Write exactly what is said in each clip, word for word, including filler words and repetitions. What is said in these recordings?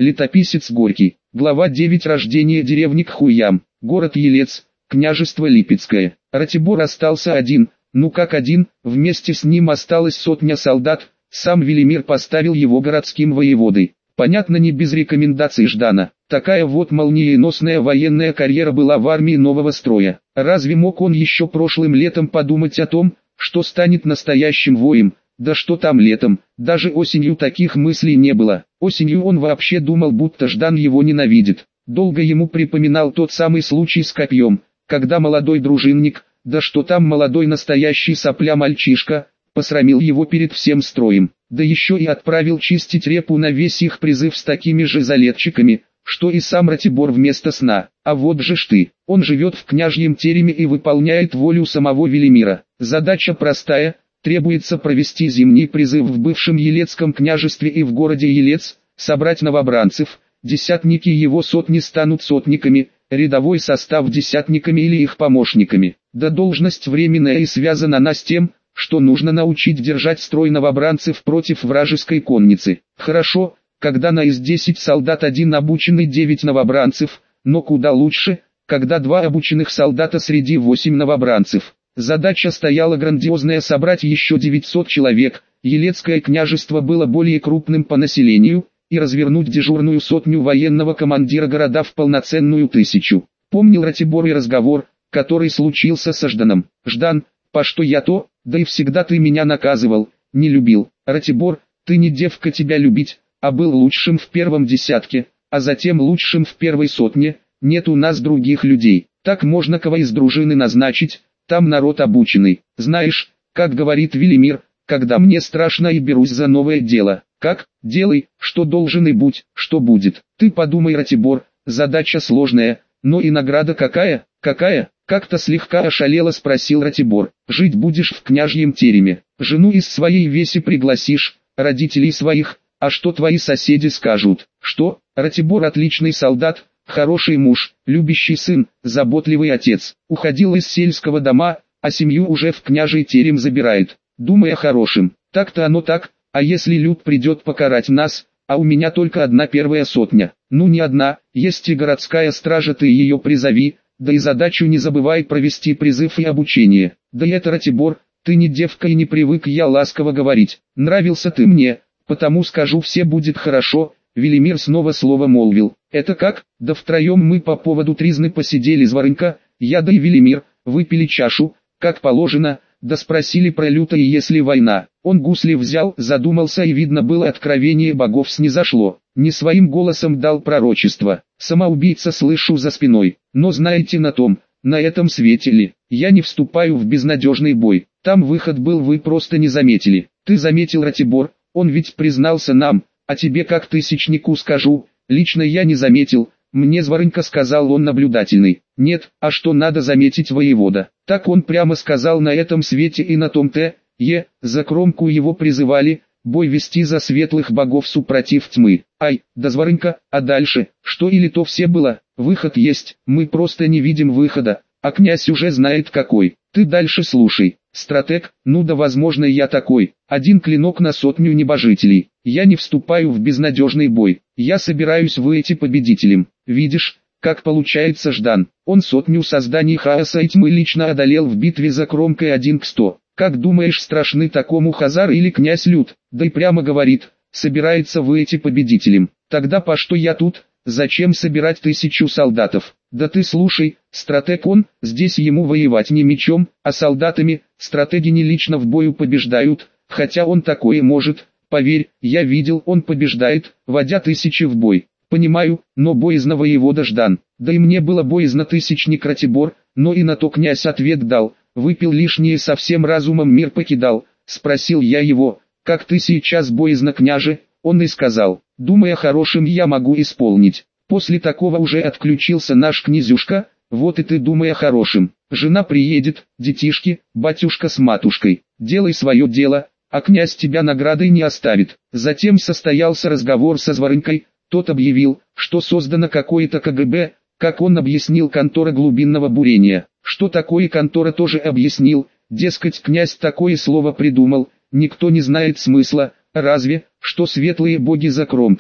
Летописец Горький. Глава девять. Рождение деревни Кхуям. Город Елец. Княжество Липецкое. Ратибор остался один, ну как один, вместе с ним осталась сотня солдат, сам Велимир поставил его городским воеводой. Понятно, не без рекомендаций Ждана. Такая вот молниеносная военная карьера была в армии нового строя. Разве мог он еще прошлым летом подумать о том, что станет настоящим воем? Да что там летом, даже осенью таких мыслей не было. Осенью он вообще думал, будто Ждан его ненавидит. Долго ему припоминал тот самый случай с копьем, когда молодой дружинник, да что там молодой настоящий сопля-мальчишка, посрамил его перед всем строем, да еще и отправил чистить репу на весь их призыв с такими же залетчиками, что и сам Ратибор вместо сна. А вот же ж ты, он живет в княжьем тереме и выполняет волю самого Велимира. Задача простая, требуется провести зимний призыв в бывшем Елецком княжестве и в городе Елец, собрать новобранцев, десятники его сотни станут сотниками, рядовой состав десятниками или их помощниками. Да должность временная и связана она с тем, что нужно научить держать строй новобранцев против вражеской конницы. Хорошо, когда на из десять солдат один обученный девять новобранцев, но куда лучше, когда два обученных солдата среди восемь новобранцев. Задача стояла грандиозная: собрать еще девятьсот человек, Елецкое княжество было более крупным по населению, и развернуть дежурную сотню военного командира города в полноценную тысячу. Помнил Ратибор и разговор, который случился со Жданом. «Ждан, по что я то, да и всегда ты меня наказывал, не любил. Ратибор, ты не девка тебя любить, а был лучшим в первом десятке, а затем лучшим в первой сотне, нет у нас других людей. Так можно кого из дружины назначить, там народ обученный. Знаешь, как говорит Велимир, когда мне страшно и берусь за новое дело. Как? Делай, что должен и будь, что будет. Ты подумай, Ратибор, задача сложная, но и награда какая? Какая? Как-то слегка ошалело спросил Ратибор. Жить будешь в княжьем тереме, жену из своей веси пригласишь, родителей своих, а что твои соседи скажут? Что? Ратибор отличный солдат, хороший муж, любящий сын, заботливый отец. Уходил из сельского дома, а семью уже в княжий терем забирает. Думай о хорошем. Так-то оно так, а если люд придет покарать нас, а у меня только одна первая сотня. Ну не одна, есть и городская стража, ты ее призови, да и задачу не забывай провести призыв и обучение. Да и это, Ратибор, ты не девка и не привык я ласково говорить. Нравился ты мне, потому скажу, все будет хорошо. Велимир снова слово молвил. Это как? Да втроем мы по поводу тризны посидели зворынька, я да и Велимир, выпили чашу, как положено, да спросили про люто и если война. Он гусли взял, задумался, и видно было, откровение богов снизошло. Не своим голосом дал пророчество. Самоубийца слышу за спиной. Но знаете, на том, на этом свете ли, я не вступаю в безнадежный бой. Там выход был, вы просто не заметили. Ты заметил, Ратибор, он ведь признался нам, а тебе как тысячнику скажу, лично я не заметил. Мне зворынька сказал, он наблюдательный. Нет, а что надо заметить, воевода? Так он прямо сказал, на этом свете и на том те, е, за кромку его призывали, бой вести за светлых богов супротив тьмы. Ай, да зворынька, а дальше, что или то все было? Выход есть, мы просто не видим выхода, а князь уже знает какой. Ты дальше слушай. Стратег, ну да возможно я такой, один клинок на сотню небожителей. Я не вступаю в безнадежный бой, я собираюсь выйти победителем. Видишь, как получается, Ждан, он сотню созданий хаоса и тьмы лично одолел в битве за кромкой один к сто. Как думаешь, страшны такому Хазар или князь Люд? Да и прямо говорит, собирается выйти победителем. Тогда по что я тут? Зачем собирать тысячу солдатов? Да ты слушай, стратег он, здесь ему воевать не мечом, а солдатами. Стратеги не лично в бою побеждают, хотя он такое может, поверь, я видел, он побеждает, водя тысячи в бой. Понимаю, но боязно воевода Ждан. Да и мне было боязно тысячник Ратибор, но и на то князь ответ дал. Выпил лишнее, совсем разумом мир покидал. Спросил я его, как ты сейчас боязно, княже? Он и сказал, думая хорошим я могу исполнить. После такого уже отключился наш князюшка, вот и ты думая хорошим. Жена приедет, детишки, батюшка с матушкой. Делай свое дело, а князь тебя наградой не оставит. Затем состоялся разговор со зворынкой, тот объявил, что создано какое-то ка гэ бэ, как он объяснил, контора глубинного бурения. Что такое контора, тоже объяснил, дескать, князь такое слово придумал, никто не знает смысла, разве, что светлые боги за кромкой,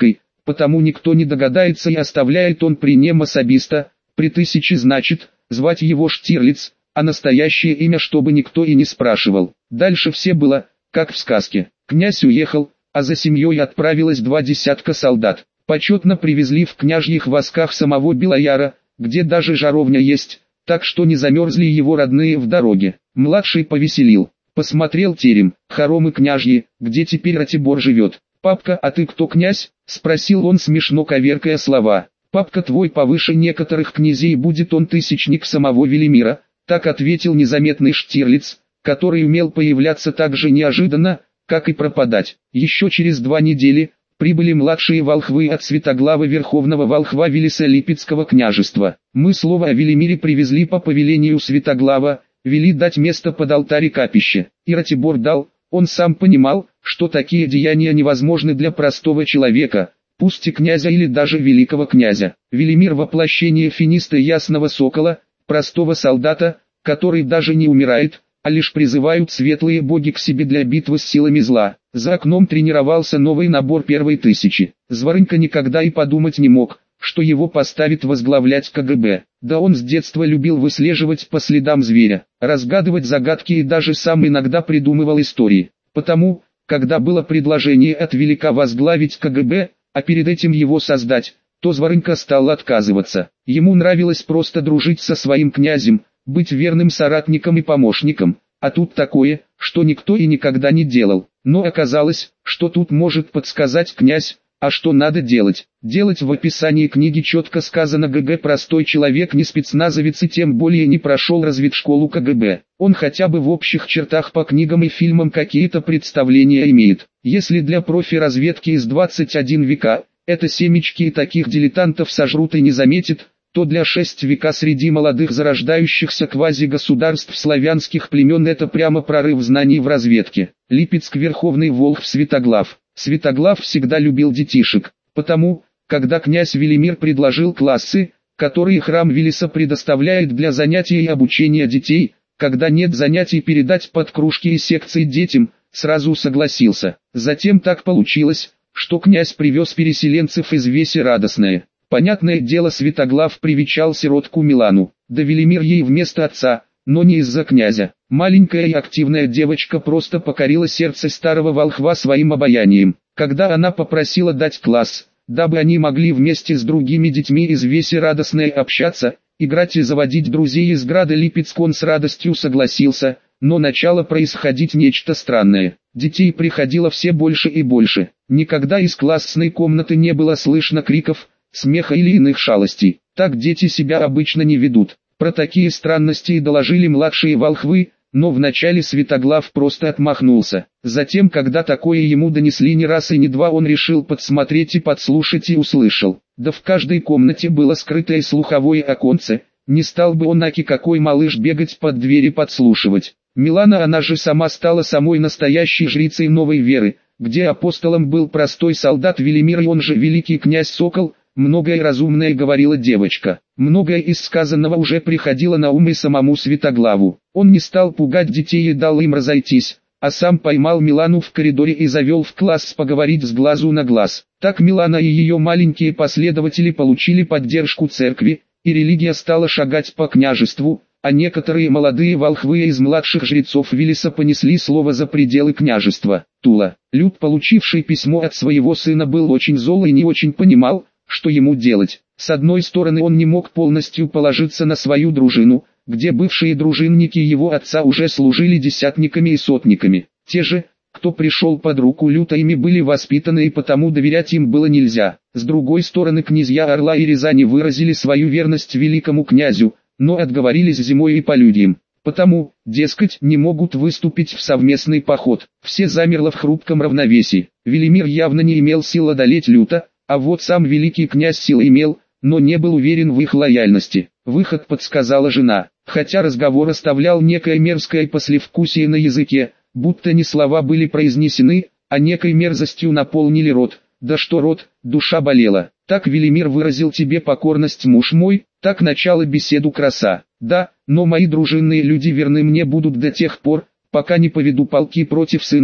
потому никто не догадается и оставляет он при нем особисто, при тысяче значит, звать его Штирлиц, а настоящее имя чтобы никто и не спрашивал. Дальше все было, как в сказке. Князь уехал, а за семьей отправилось два десятка солдат. Почетно привезли в княжьих восках самого Белояра, где даже жаровня есть, так что не замерзли его родные в дороге. Младший повеселил, посмотрел терем, хоромы княжьи, где теперь Ратибор живет. «Папка, а ты кто, князь?» — спросил он, смешно коверкая слова. «Папка твой повыше некоторых князей, будет он тысячник самого Велимира», — так ответил незаметный Штирлиц, который умел появляться так же неожиданно, как и пропадать. Еще через два недели прибыли младшие волхвы от Святоглава Верховного Волхва Велеса Липецкого княжества. Мы слово о Велимире привезли по повелению Святоглава, вели дать место под алтарь и капище. И Ратибор дал, он сам понимал, что такие деяния невозможны для простого человека, пусть и князя или даже великого князя. Велимир — воплощение финиста ясного сокола, простого солдата, который даже не умирает, а лишь призывают светлые боги к себе для битвы с силами зла. За окном тренировался новый набор первой тысячи. Зворынка никогда и подумать не мог, что его поставят возглавлять ка гэ бэ. Да он с детства любил выслеживать по следам зверя, разгадывать загадки и даже сам иногда придумывал истории. Потому, когда было предложение от Велика возглавить ка гэ бэ, а перед этим его создать, то Зворынка стал отказываться. Ему нравилось просто дружить со своим князем, быть верным соратником и помощником, а тут такое, что никто и никогда не делал. Но оказалось, что тут может подсказать князь, а что надо делать. Делать в описании книги четко сказано. гэ гэ простой человек, не спецназовец и тем более не прошел разведшколу ка гэ бэ. Он хотя бы в общих чертах по книгам и фильмам какие-то представления имеет. Если для профи-разведки из двадцать один века, это семечки и таких дилетантов сожрут и не заметит, то для шесть века среди молодых зарождающихся квазигосударств славянских племен это прямо прорыв знаний в разведке. Липецк — Верховный Волхв Святоглав. Святоглав всегда любил детишек, потому, когда князь Велимир предложил классы, которые храм Велеса предоставляет для занятий и обучения детей, когда нет занятий передать под кружки и секции детям, сразу согласился. Затем так получилось, что князь привез переселенцев из Веси Радостное. Понятное дело, Святоглав привечал сиротку Милану, да Велимир ей вместо отца, но не из-за князя. Маленькая и активная девочка просто покорила сердце старого волхва своим обаянием. Когда она попросила дать класс, дабы они могли вместе с другими детьми из Веси Радостное общаться, играть и заводить друзей из града Липецк, он с радостью согласился, но начало происходить нечто странное. Детей приходило все больше и больше. Никогда из классной комнаты не было слышно криков, смеха или иных шалостей. Так дети себя обычно не ведут. Про такие странности и доложили младшие волхвы, но вначале Святоглав просто отмахнулся. Затем, когда такое ему донесли не раз и не два, он решил подсмотреть и подслушать, и услышал. Да в каждой комнате было скрытое слуховое оконце, не стал бы он, аки какой малыш, бегать под двери подслушивать. Милана, она же сама, стала самой настоящей жрицей новой веры, где апостолом был простой солдат Велимир, и он же великий князь Сокол. Многое разумное говорила девочка. Многое из сказанного уже приходило на ум и самому Святоглаву. Он не стал пугать детей и дал им разойтись, а сам поймал Милану в коридоре и завел в класс поговорить с глазу на глаз. Так Милана и ее маленькие последователи получили поддержку церкви, и религия стала шагать по княжеству, а некоторые молодые волхвы из младших жрецов Велеса понесли слово за пределы княжества. Тула, Люд, получивший письмо от своего сына, был очень зол и не очень понимал, что ему делать. С одной стороны, он не мог полностью положиться на свою дружину, где бывшие дружинники его отца уже служили десятниками и сотниками. Те же, кто пришел под руку Люта, ими были воспитаны, и потому доверять им было нельзя. С другой стороны, князья Орла и Рязани выразили свою верность великому князю, но отговорились зимой и полюдьем. Потому, дескать, не могут выступить в совместный поход. Все замерло в хрупком равновесии. Велимир явно не имел сил одолеть Люта, а вот сам великий князь сил имел, но не был уверен в их лояльности. Выход подсказала жена, хотя разговор оставлял некое мерзкое послевкусие на языке, будто не слова были произнесены, а некой мерзостью наполнили рот. Да что рот, душа болела. Так Велимир выразил тебе покорность, муж мой, так начало беседу краса. Да, но мои дружинные люди верны мне будут до тех пор, пока не поведу полки против сына,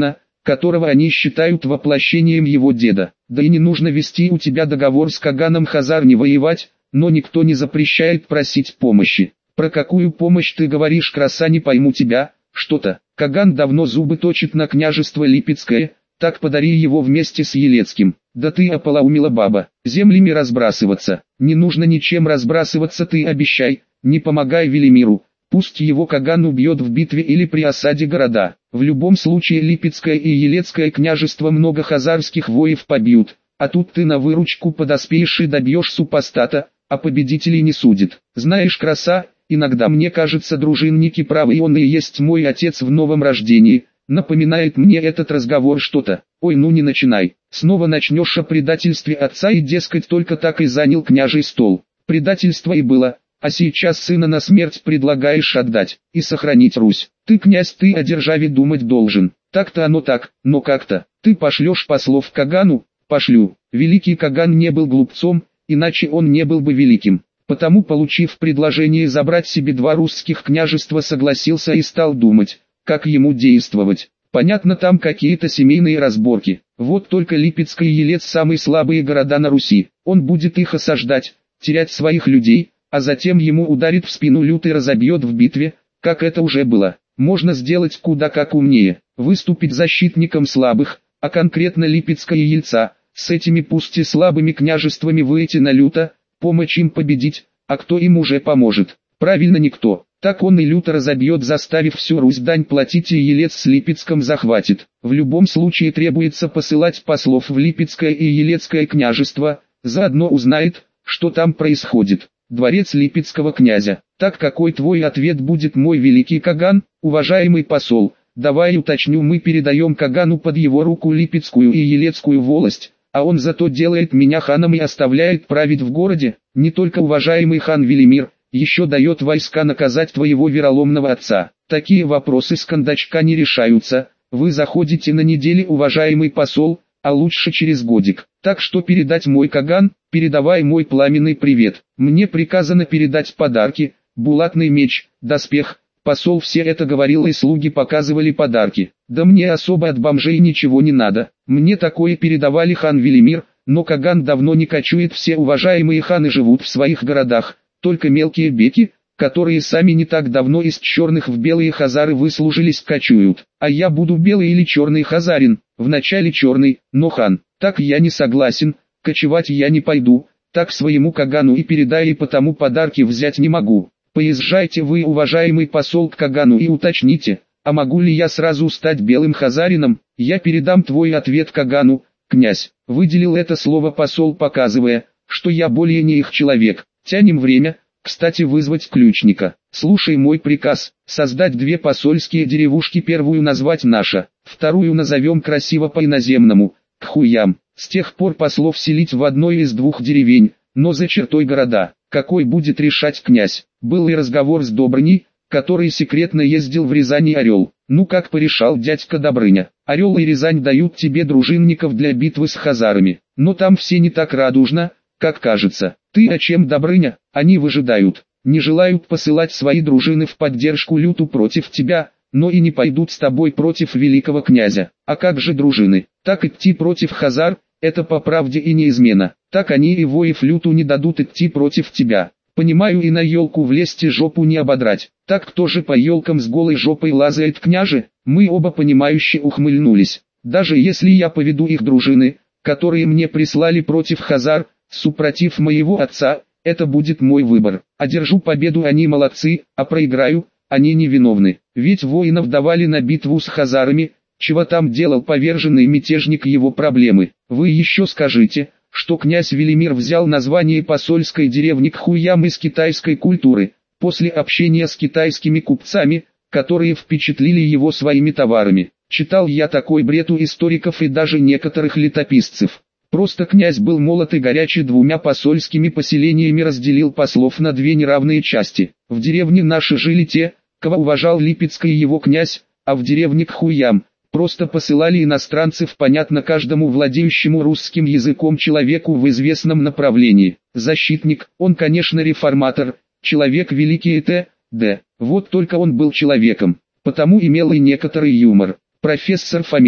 которого они считают воплощением его деда. Да и не нужно вести у тебя договор с Каганом Хазар не воевать, но никто не запрещает просить помощи. Про какую помощь ты говоришь, краса, не пойму тебя, что-то. Каган давно зубы точит на княжество Липецкое, так подари его вместе с Елецким. Да ты ополоумела баба, землями разбрасываться. Не нужно ничем разбрасываться, ты обещай, не помогай Велимиру. Пусть его Каган убьет в битве или при осаде города. В любом случае Липецкое и Елецкое княжество много хазарских воев побьют, а тут ты на выручку подоспеешь и добьешь супостата, а победителей не судит. Знаешь, краса, иногда мне кажется, дружинники правы, и он и есть мой отец в новом рождении. Напоминает мне этот разговор что-то. Ой, ну не начинай. Снова начнешь о предательстве отца и, дескать, только так и занял княжий стол. Предательство и было, а сейчас сына на смерть предлагаешь отдать и сохранить Русь. Ты, князь, ты о державе думать должен. Так-то оно так, но как-то. Ты пошлешь послов к Кагану? Пошлю. Великий Каган не был глупцом, иначе он не был бы великим. Потому, получив предложение забрать себе два русских княжества, согласился и стал думать, как ему действовать. Понятно, там какие-то семейные разборки. Вот только Липецк и Елец самые слабые города на Руси. Он будет их осаждать, терять своих людей, а затем ему ударит в спину лют и разобьет в битве, как это уже было. Можно сделать куда как умнее, выступить защитником слабых, а конкретно Липецка и Ельца, с этими пусть и слабыми княжествами выйти на люто, помочь им победить, а кто им уже поможет? Правильно, никто. Так он и люто разобьет, заставив всю Русь дань платить, и Елец с Липецком захватит. В любом случае требуется посылать послов в Липецкое и Елецкое княжество, заодно узнает, что там происходит. Дворец Липецкого князя. Так какой твой ответ будет, мой великий Каган, уважаемый посол? Давай уточню, мы передаем Кагану под его руку Липецкую и Елецкую волость, а он зато делает меня ханом и оставляет править в городе. Не только уважаемый хан Велимир, еще дает войска наказать твоего вероломного отца. Такие вопросы с кондачка не решаются. Вы заходите на неделе, уважаемый посол, а лучше через годик. Так что передать, мой Каган, передавай мой пламенный привет. Мне приказано передать подарки, булатный меч, доспех. Посол все это говорил, и слуги показывали подарки. Да мне особо от бомжей ничего не надо. Мне такое передавали хан Велимир, но Каган давно не кочует, все уважаемые ханы живут в своих городах. Только мелкие беки, которые сами не так давно из черных в белые хазары выслужились, кочуют. А я буду белый или черный хазарин, вначале черный, но хан. Так я не согласен, кочевать я не пойду, так своему Кагану и передай, и потому подарки взять не могу. Поезжайте вы, уважаемый посол, к Кагану и уточните, а могу ли я сразу стать белым хазарином? Я передам твой ответ Кагану, князь. Выделил это слово посол, показывая, что я более не их человек. Тянем время, кстати, вызвать ключника. Слушай мой приказ, создать две посольские деревушки, первую назвать наша, вторую назовем красиво по-иноземному, к хуям. С тех пор послов селить в одной из двух деревень, но за чертой города. Какой будет решать князь? Был и разговор с Добрыней, который секретно ездил в Рязань и Орел. Ну как порешал дядька Добрыня? Орел и Рязань дают тебе дружинников для битвы с хазарами, но там все не так радужно, как кажется. Ты о чем, Добрыня? Они выжидают, не желают посылать свои дружины в поддержку люту против тебя, но и не пойдут с тобой против великого князя. А как же дружины? Так идти против хазар, это по правде и не измена. Так они и воев люту не дадут идти против тебя. Понимаю, и на елку влезть и жопу не ободрать. Так кто же по елкам с голой жопой лазает, княже? Мы оба понимающе ухмыльнулись. Даже если я поведу их дружины, которые мне прислали против хазар, супротив моего отца, это будет мой выбор. Одержу победу, они молодцы, а проиграю, они невиновны. Ведь воинов давали на битву с хазарами, чего там делал поверженный мятежник, его проблемы. Вы еще скажите, что князь Велимир взял название посольской деревни к хуям из китайской культуры, после общения с китайскими купцами, которые впечатлили его своими товарами. Читал я такой бред у историков и даже некоторых летописцев. Просто князь был молод и горячий, двумя посольскими поселениями разделил послов на две неравные части. В деревне наши жили те, кого уважал Липецкий и его князь, а в деревне к хуям просто посылали иностранцев, понятно каждому владеющему русским языком человеку в известном направлении. Защитник, он, конечно, реформатор, человек великий и т.д. Вот только он был человеком, потому имел и некоторый юмор. Профессор Фоменко,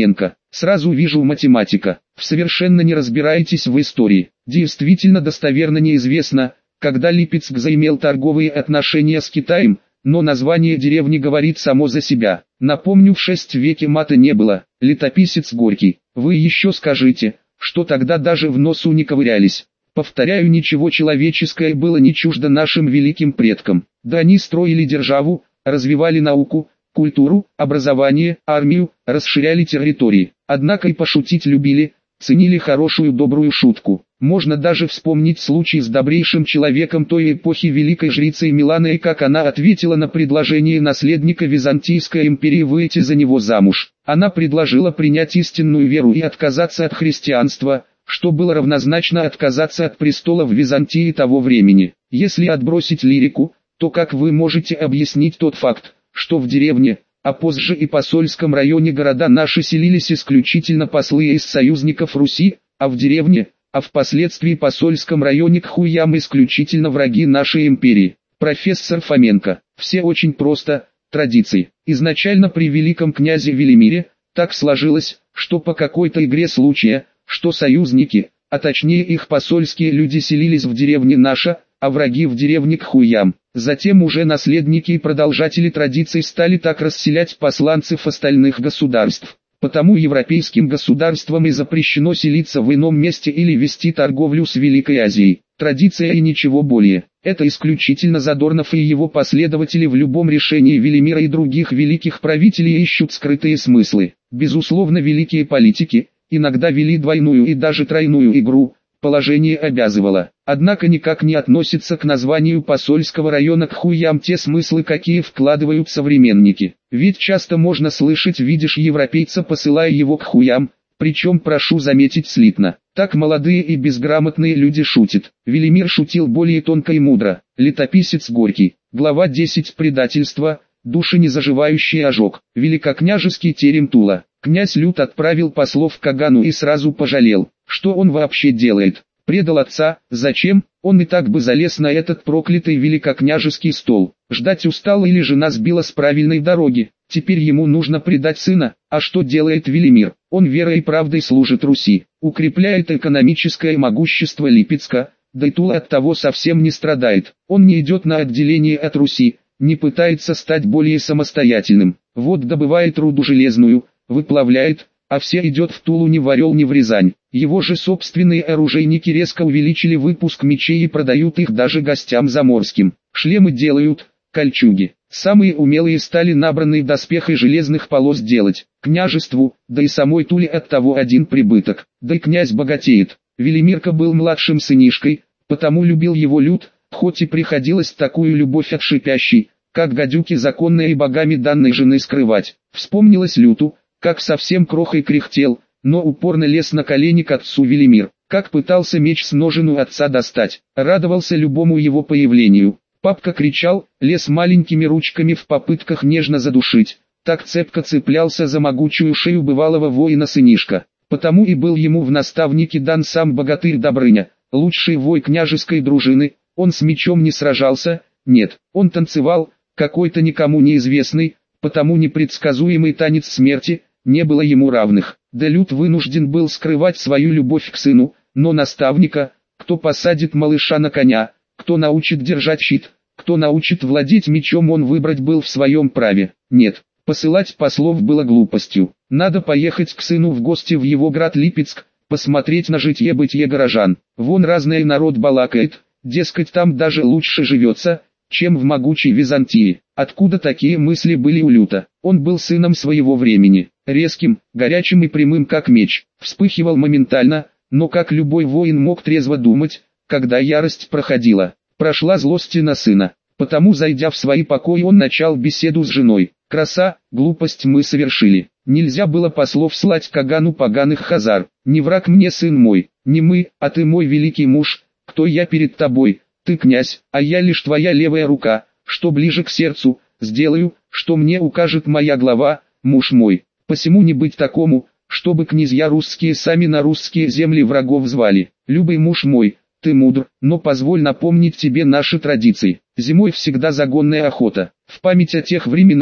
Сразу вижу математика. Вы совершенно не разбираетесь в истории. Действительно достоверно неизвестно, когда Липецк заимел торговые отношения с Китаем, но название деревни говорит само за себя. Напомню, в шестом веке мата не было. Летописец Горький. Вы еще скажите, что тогда даже в носу не ковырялись. Повторяю, ничего человеческое было не чуждо нашим великим предкам. Да они строили державу, развивали науку, культуру, образование, армию, расширяли территории. Однако и пошутить любили, ценили хорошую добрую шутку. Можно даже вспомнить случай с добрейшим человеком той эпохи великой жрицей Миланой, как она ответила на предложение наследника Византийской империи выйти за него замуж. Она предложила принять истинную веру и отказаться от христианства, что было равнозначно отказаться от престола в Византии того времени. Если отбросить лирику, то как вы можете объяснить тот факт, что в деревне, а позже и посольском районе города наши селились исключительно послы из союзников Руси, а в деревне, а впоследствии посольском районе к хуям исключительно враги нашей империи? Профессор Фоменко. Все очень просто, традиции. Изначально при великом князе Велимире, так сложилось, что по какой-то игре случая, что союзники, а точнее их посольские люди селились в деревне наша, а враги в деревне к хуям. Затем уже наследники и продолжатели традиций стали так расселять посланцев остальных государств. Потому европейским государствам и запрещено селиться в ином месте или вести торговлю с Великой Азией. Традиция и ничего более. Это исключительно Задорнов и его последователи в любом решении Велимира и других великих правителей ищут скрытые смыслы. Безусловно, великие политики иногда вели двойную и даже тройную игру. Положение обязывало, однако никак не относится к названию посольского района к хуям те смыслы, какие вкладывают современники. Ведь часто можно слышать: видишь европейца, посылая его к хуям, причем, прошу заметить, слитно. Так молодые и безграмотные люди шутят. Велимир шутил более тонко и мудро. Летописец Горький. Глава десять. Предательство, душенезаживающий ожог. Великокняжеский терем Тула. Князь Лют отправил послов к Кагану и сразу пожалел, что он вообще делает. Предал отца. Зачем? Он и так бы залез на этот проклятый великокняжеский стол. Ждать устал или жена сбила с правильной дороги. Теперь ему нужно предать сына. А что делает Велимир? Он верой и правдой служит Руси, укрепляет экономическое могущество Липецка, да и Тула от того совсем не страдает. Он не идет на отделение от Руси, не пытается стать более самостоятельным. Вот добывает руду железную, выплавляет, а все идет в Тулу, ни в Орел, ни в Рязань. Его же собственные оружейники резко увеличили выпуск мечей и продают их даже гостям заморским. Шлемы делают, кольчуги. Самые умелые стали набранные доспехи железных полос делать. Княжеству, да и самой Туле от того один прибыток. Да и князь богатеет. Велимирка был младшим сынишкой, потому любил его Лют, хоть и приходилось такую любовь от шипящей, как гадюки законной и богами данной жены, скрывать. Вспомнилось Люту, как совсем крохой кряхтел, но упорно лез на колени к отцу Велимир, как пытался меч с ножен у отца достать, радовался любому его появлению. Папка кричал, лез маленькими ручками в попытках нежно задушить, так цепко цеплялся за могучую шею бывалого воина сынишка. Потому и был ему в наставники дан сам богатырь Добрыня, лучший вой княжеской дружины. Он с мечом не сражался, нет, он танцевал, какой-то никому неизвестный, потому непредсказуемый танец смерти, не было ему равных. Да Лют вынужден был скрывать свою любовь к сыну, но наставника, кто посадит малыша на коня, кто научит держать щит, кто научит владеть мечом, он выбрать был в своем праве. Нет, посылать послов было глупостью. Надо поехать к сыну в гости в его град Липецк, посмотреть на житье-бытие горожан. Вон разный народ балакает, дескать, там даже лучше живется, чем в могучей Византии. Откуда такие мысли были у Люта? Он был сыном своего времени, резким, горячим и прямым как меч, вспыхивал моментально, но как любой воин мог трезво думать, когда ярость проходила. Прошла злость на сына, потому, зайдя в свои покои, он начал беседу с женой. Краса, глупость мы совершили. Нельзя было послов слать к Кагану поганых хазар. Не враг мне сын мой, не мы, а ты мой великий муж. Кто я перед тобой? Ты князь, а я лишь твоя левая рука. Что ближе к сердцу, сделаю, что мне укажет моя глава, муж мой. Посему не быть такому, чтобы князья русские сами на русские земли врагов звали. Любый муж мой, ты мудр, но позволь напомнить тебе наши традиции. Зимой всегда загонная охота. В память о тех временах,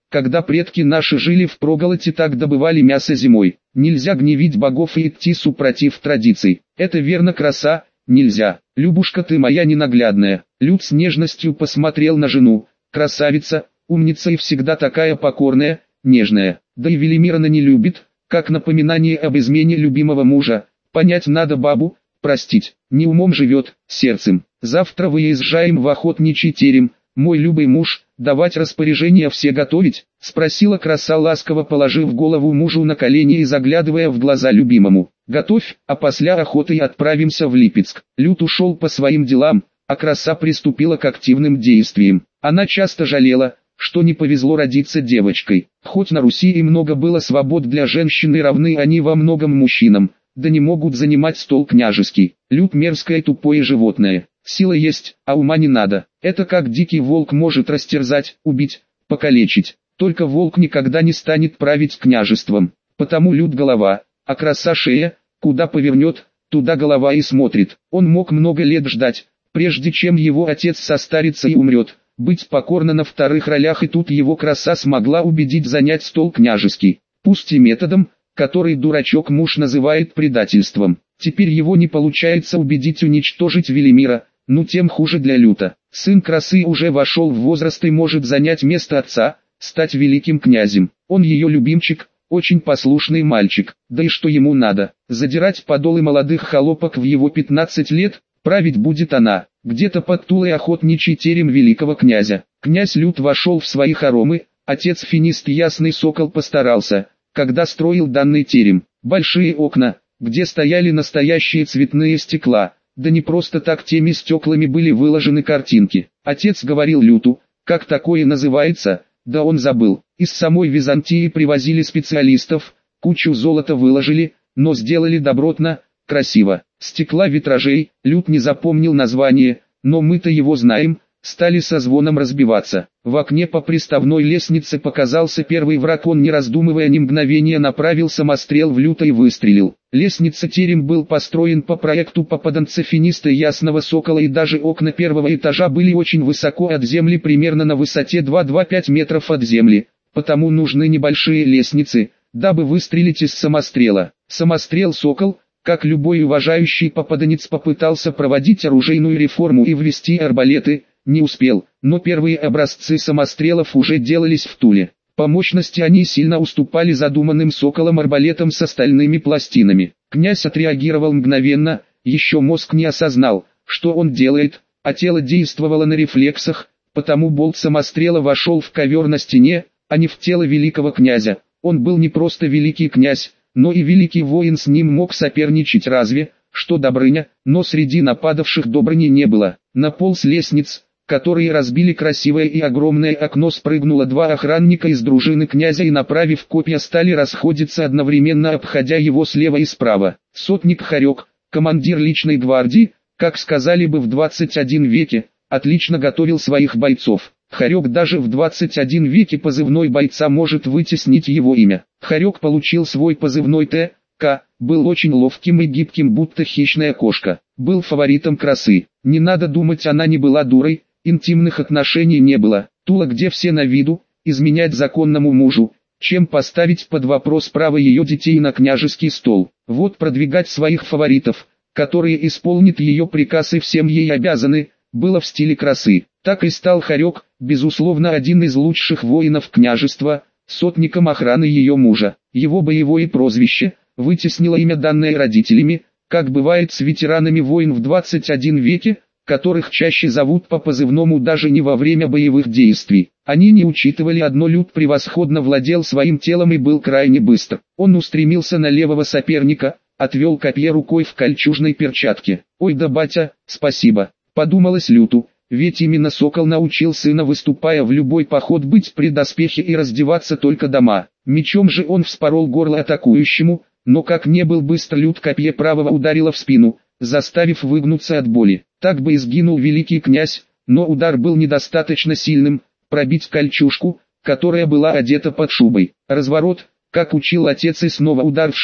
когда предки наши жили впроголодь, так добывали мясо зимой. Нельзя гневить богов и идти супротив традиций. Это верно, краса, нельзя. Любушка, ты моя ненаглядная. Люд с нежностью посмотрел на жену. Красавица, умница и всегда такая покорная, нежная. Да и Велимир она не любит, как напоминание об измене любимого мужа. Понять надо бабу, простить. Не умом живет, сердцем. Завтра выезжаем в охотничий терем. Мой любый муж, давать распоряжения все готовить? Спросила краса, ласково положив голову мужу на колени и заглядывая в глаза любимому. Готовь, а после охоты и отправимся в Липецк. Люд ушел по своим делам, а краса приступила к активным действиям. Она часто жалела, что не повезло родиться девочкой. Хоть на Руси и много было свобод для женщин и равны они во многом мужчинам, да не могут занимать стол княжеский. Люд мерзкое тупое животное. Сила есть, а ума не надо. Это как дикий волк может растерзать, убить, покалечить. Только волк никогда не станет править княжеством. Потому Люд голова, а краса шея, куда повернет, туда голова и смотрит. Он мог много лет ждать, прежде чем его отец состарится и умрет, быть покорно на вторых ролях, и тут его краса смогла убедить занять стол княжеский. Пусть и методом, который дурачок муж называет предательством. Теперь его не получается убедить уничтожить Велимира, ну тем хуже для Люта. Сын красы уже вошел в возраст и может занять место отца, стать великим князем. Он ее любимчик, очень послушный мальчик. Да и что ему надо? Задирать подолы молодых холопок в его пятнадцать лет? Править будет она. Где-то под Тулой охотничий терем великого князя. Князь Люд вошел в свои хоромы. Отец Финист Ясный Сокол постарался, когда строил данный терем. Большие окна, где стояли настоящие цветные стекла. Да не просто так теми стеклами были выложены картинки. Отец говорил Люту, как такое называется, да он забыл. Из самой Византии привозили специалистов, кучу золота выложили, но сделали добротно, красиво. Стекла витражей, Лют не запомнил название, но мы-то его знаем, стали со звоном разбиваться. В окне по приставной лестнице показался первый враг, он не раздумывая ни мгновения направил самострел в Люта и выстрелил. Лестница-терем был построен по проекту попаданца Финиста Ясного Сокола, и даже окна первого этажа были очень высоко от земли, примерно на высоте два-два пять метров от земли, потому нужны небольшие лестницы, дабы выстрелить из самострела. Самострел «Сокол», как любой уважающий попаданец, попытался проводить оружейную реформу и ввести арбалеты, не успел, но первые образцы самострелов уже делались в Туле. По мощности они сильно уступали задуманным Соколом арбалетам с остальными пластинами. Князь отреагировал мгновенно, еще мозг не осознал, что он делает, а тело действовало на рефлексах, потому болт самострела вошел в ковер на стене, а не в тело великого князя. Он был не просто великий князь, но и великий воин, с ним мог соперничать разве, что Добрыня, но среди нападавших Добрыни не было. На пол с лестниц, которые разбили красивое и огромное окно, спрыгнуло два охранника из дружины князя и, направив копья, стали расходиться, одновременно обходя его слева и справа. Сотник Хорек, командир личной гвардии, как сказали бы в двадцать первом веке, отлично готовил своих бойцов. Хорек даже в двадцать первом веке позывной бойца может вытеснить его имя. Хорек получил свой позывной Т К, был очень ловким и гибким, будто хищная кошка. Был фаворитом красы. Не надо думать, она не была дурой, интимных отношений не было. Тула, где все на виду, изменять законному мужу, чем поставить под вопрос право ее детей на княжеский стол. Вот продвигать своих фаворитов, которые исполнят ее приказ и всем ей обязаны, было в стиле красы. Так и стал Хорек, безусловно один из лучших воинов княжества, сотником охраны ее мужа. Его боевое прозвище вытеснило имя, данное родителями, как бывает с ветеранами войн в двадцать первом веке, которых чаще зовут по позывному даже не во время боевых действий. Они не учитывали одно: Люд превосходно владел своим телом и был крайне быстр. Он устремился на левого соперника, отвел копье рукой в кольчужной перчатке. «Ой да батя, спасибо», подумалось Люту, ведь именно Сокол научил сына, выступая в любой поход, быть при доспехе и раздеваться только дома. Мечом же он вспорол горло атакующему, но как не был быстр Люд, копье правого ударило в спину, заставив выгнуться от боли. Так бы и сгинул великий князь, но удар был недостаточно сильным, пробить кольчужку, которая была одета под шубой. Разворот, как учил отец, и снова удар в шею,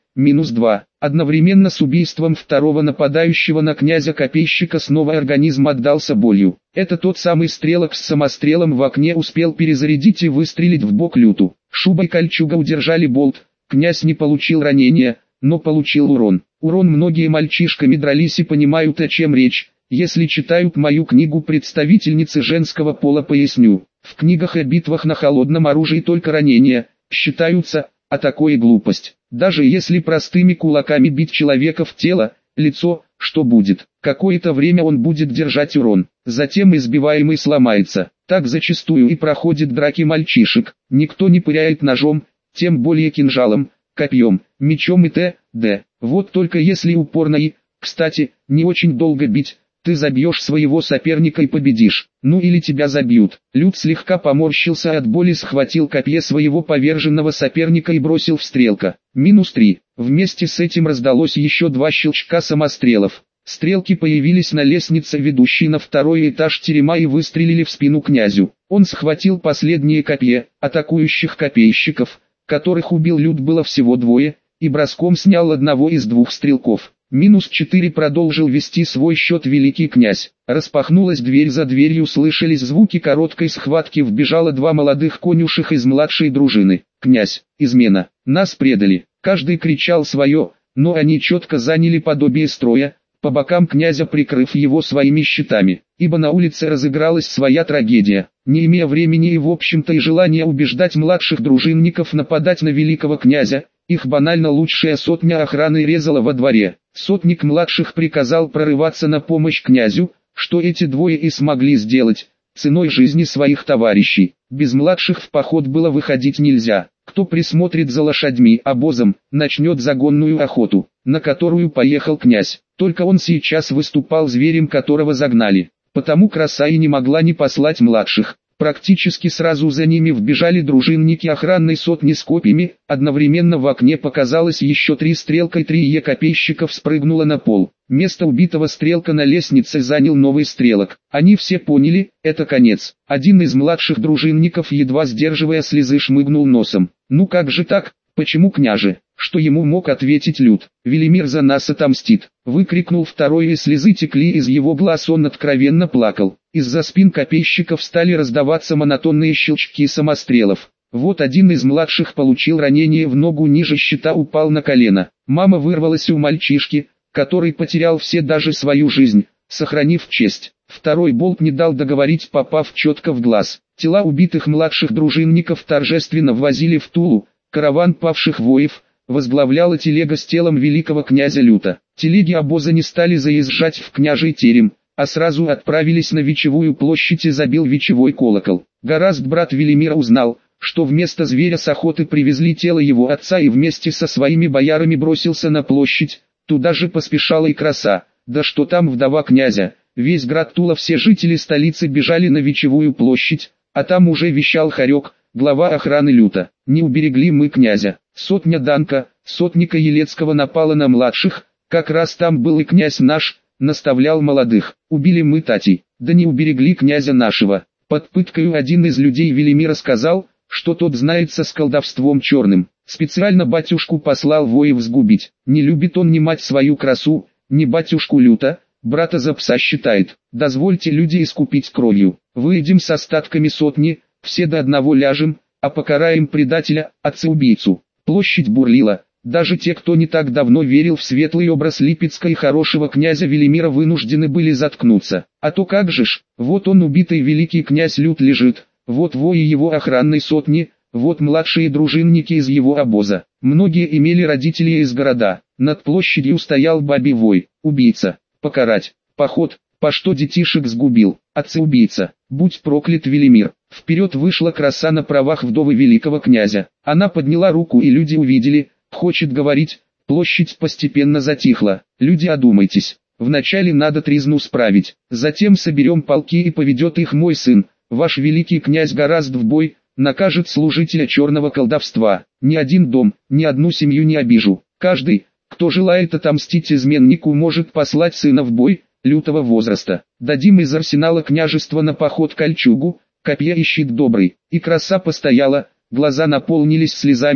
минус два. Одновременно с убийством второго нападающего на князя-копейщика снова организм отдался болью. Это тот самый стрелок с самострелом в окне успел перезарядить и выстрелить в бок Люту. Шуба и кольчуга удержали болт, князь не получил ранения, но получил урон. Урон многие мальчишками дрались и понимают, о чем речь. Если читают мою книгу представительницы женского пола, поясню. В книгах о битвах на холодном оружии только ранения считаются, а такое глупость. Даже если простыми кулаками бить человека в тело, лицо, что будет? Какое-то время он будет держать урон, затем избиваемый сломается. Так зачастую и проходят драки мальчишек. Никто не пыряет ножом, тем более кинжалом, копьем, мечом и т.д. Вот только если упорно и, кстати, не очень долго бить, ты забьешь своего соперника и победишь. Ну или тебя забьют. Лют слегка поморщился от боли, схватил копье своего поверженного соперника и бросил в стрелка. Минус три. Вместе с этим раздалось еще два щелчка самострелов. Стрелки появились на лестнице, ведущей на второй этаж терема, и выстрелили в спину князю. Он схватил последнее копье, атакующих копейщиков, которых убил Лют было всего двое, и броском снял одного из двух стрелков. Минус четыре. Продолжил вести свой счет великий князь. Распахнулась дверь, за дверью слышались звуки короткой схватки, вбежало два молодых конюшек из младшей дружины. «Князь, измена, нас предали!» Каждый кричал свое, но они четко заняли подобие строя, по бокам князя прикрыв его своими щитами, ибо на улице разыгралась своя трагедия. Не имея времени и в общем-то и желания убеждать младших дружинников нападать на великого князя, их банально лучшая сотня охраны резала во дворе. Сотник младших приказал прорываться на помощь князю, что эти двое и смогли сделать, ценой жизни своих товарищей. Без младших в поход было выходить нельзя. Кто присмотрит за лошадьми, обозом, начнет загонную охоту, на которую поехал князь. Только он сейчас выступал зверем, которого загнали. Потому краса и не могла не послать младших. Практически сразу за ними вбежали дружинники охранной сотни с копьями, одновременно в окне показалось еще три стрелка и три е-копейщиков спрыгнуло на пол. Место убитого стрелка на лестнице занял новый стрелок. Они все поняли, это конец. Один из младших дружинников, едва сдерживая слезы, шмыгнул носом. «Ну как же так? Почему, княже?» Что ему мог ответить Лют? «Велимир за нас отомстит!» Выкрикнул второй, и слезы текли из его глаз, он откровенно плакал. Из-за спин копейщиков стали раздаваться монотонные щелчки самострелов. Вот один из младших получил ранение в ногу, ниже щита упал на колено. Мама вырвалась у мальчишки, который потерял все, даже свою жизнь, сохранив честь. Второй болт не дал договорить, попав четко в глаз. Тела убитых младших дружинников торжественно ввозили в Тулу. Караван павших воев возглавляла телега с телом великого князя Люта. Телеги обоза не стали заезжать в княжий терем, а сразу отправились на Вечевую площадь, и забил вечевой колокол. Гораст, брат Велимира, узнал, что вместо зверя с охоты привезли тело его отца, и вместе со своими боярами бросился на площадь. Туда же поспешала и краса, да что там вдова князя. Весь град Тула, все жители столицы бежали на Вечевую площадь, а там уже вещал Хорек, глава охраны Люта. «Не уберегли мы князя». Сотня Данка, сотника Елецкого, напала на младших, как раз там был и князь наш, наставлял молодых. «Убили мы Татей, да не уберегли князя нашего». Под пыткою один из людей Велимира сказал, что тот знается с колдовством черным. Специально батюшку послал воев сгубить. Не любит он ни мать свою красу, ни батюшку Люта, брата за пса считает. Дозвольте, люди, искупить кровью. Выйдем с остатками сотни, все до одного ляжем, а покараем предателя, отца-убийцу. Площадь бурлила. Даже те, кто не так давно верил в светлый образ Липецка и хорошего князя Велимира, вынуждены были заткнуться. А то как же ж, вот он, убитый великий князь Лют, лежит, вот вои его охранной сотни, вот младшие дружинники из его обоза. Многие имели родителей из города. Над площадью стоял бабий вой. Убийца. Покарать. Поход. По что детишек сгубил? Отца-убийца. Будь проклят Велимир. Вперед вышла краса на правах вдовы великого князя. Она подняла руку, и люди увидели, хочет говорить. Площадь постепенно затихла. Люди, одумайтесь. Вначале надо тризну справить. Затем соберем полки, и поведет их мой сын. Ваш великий князь Гораст в бой, накажет служителя черного колдовства. Ни один дом, ни одну семью не обижу. Каждый, кто желает отомстить изменнику, может послать сына в бой, лютого возраста. Дадим из арсенала княжества на поход кольчугу, копья и щит добрый. И краса постояла, глаза наполнились слезами,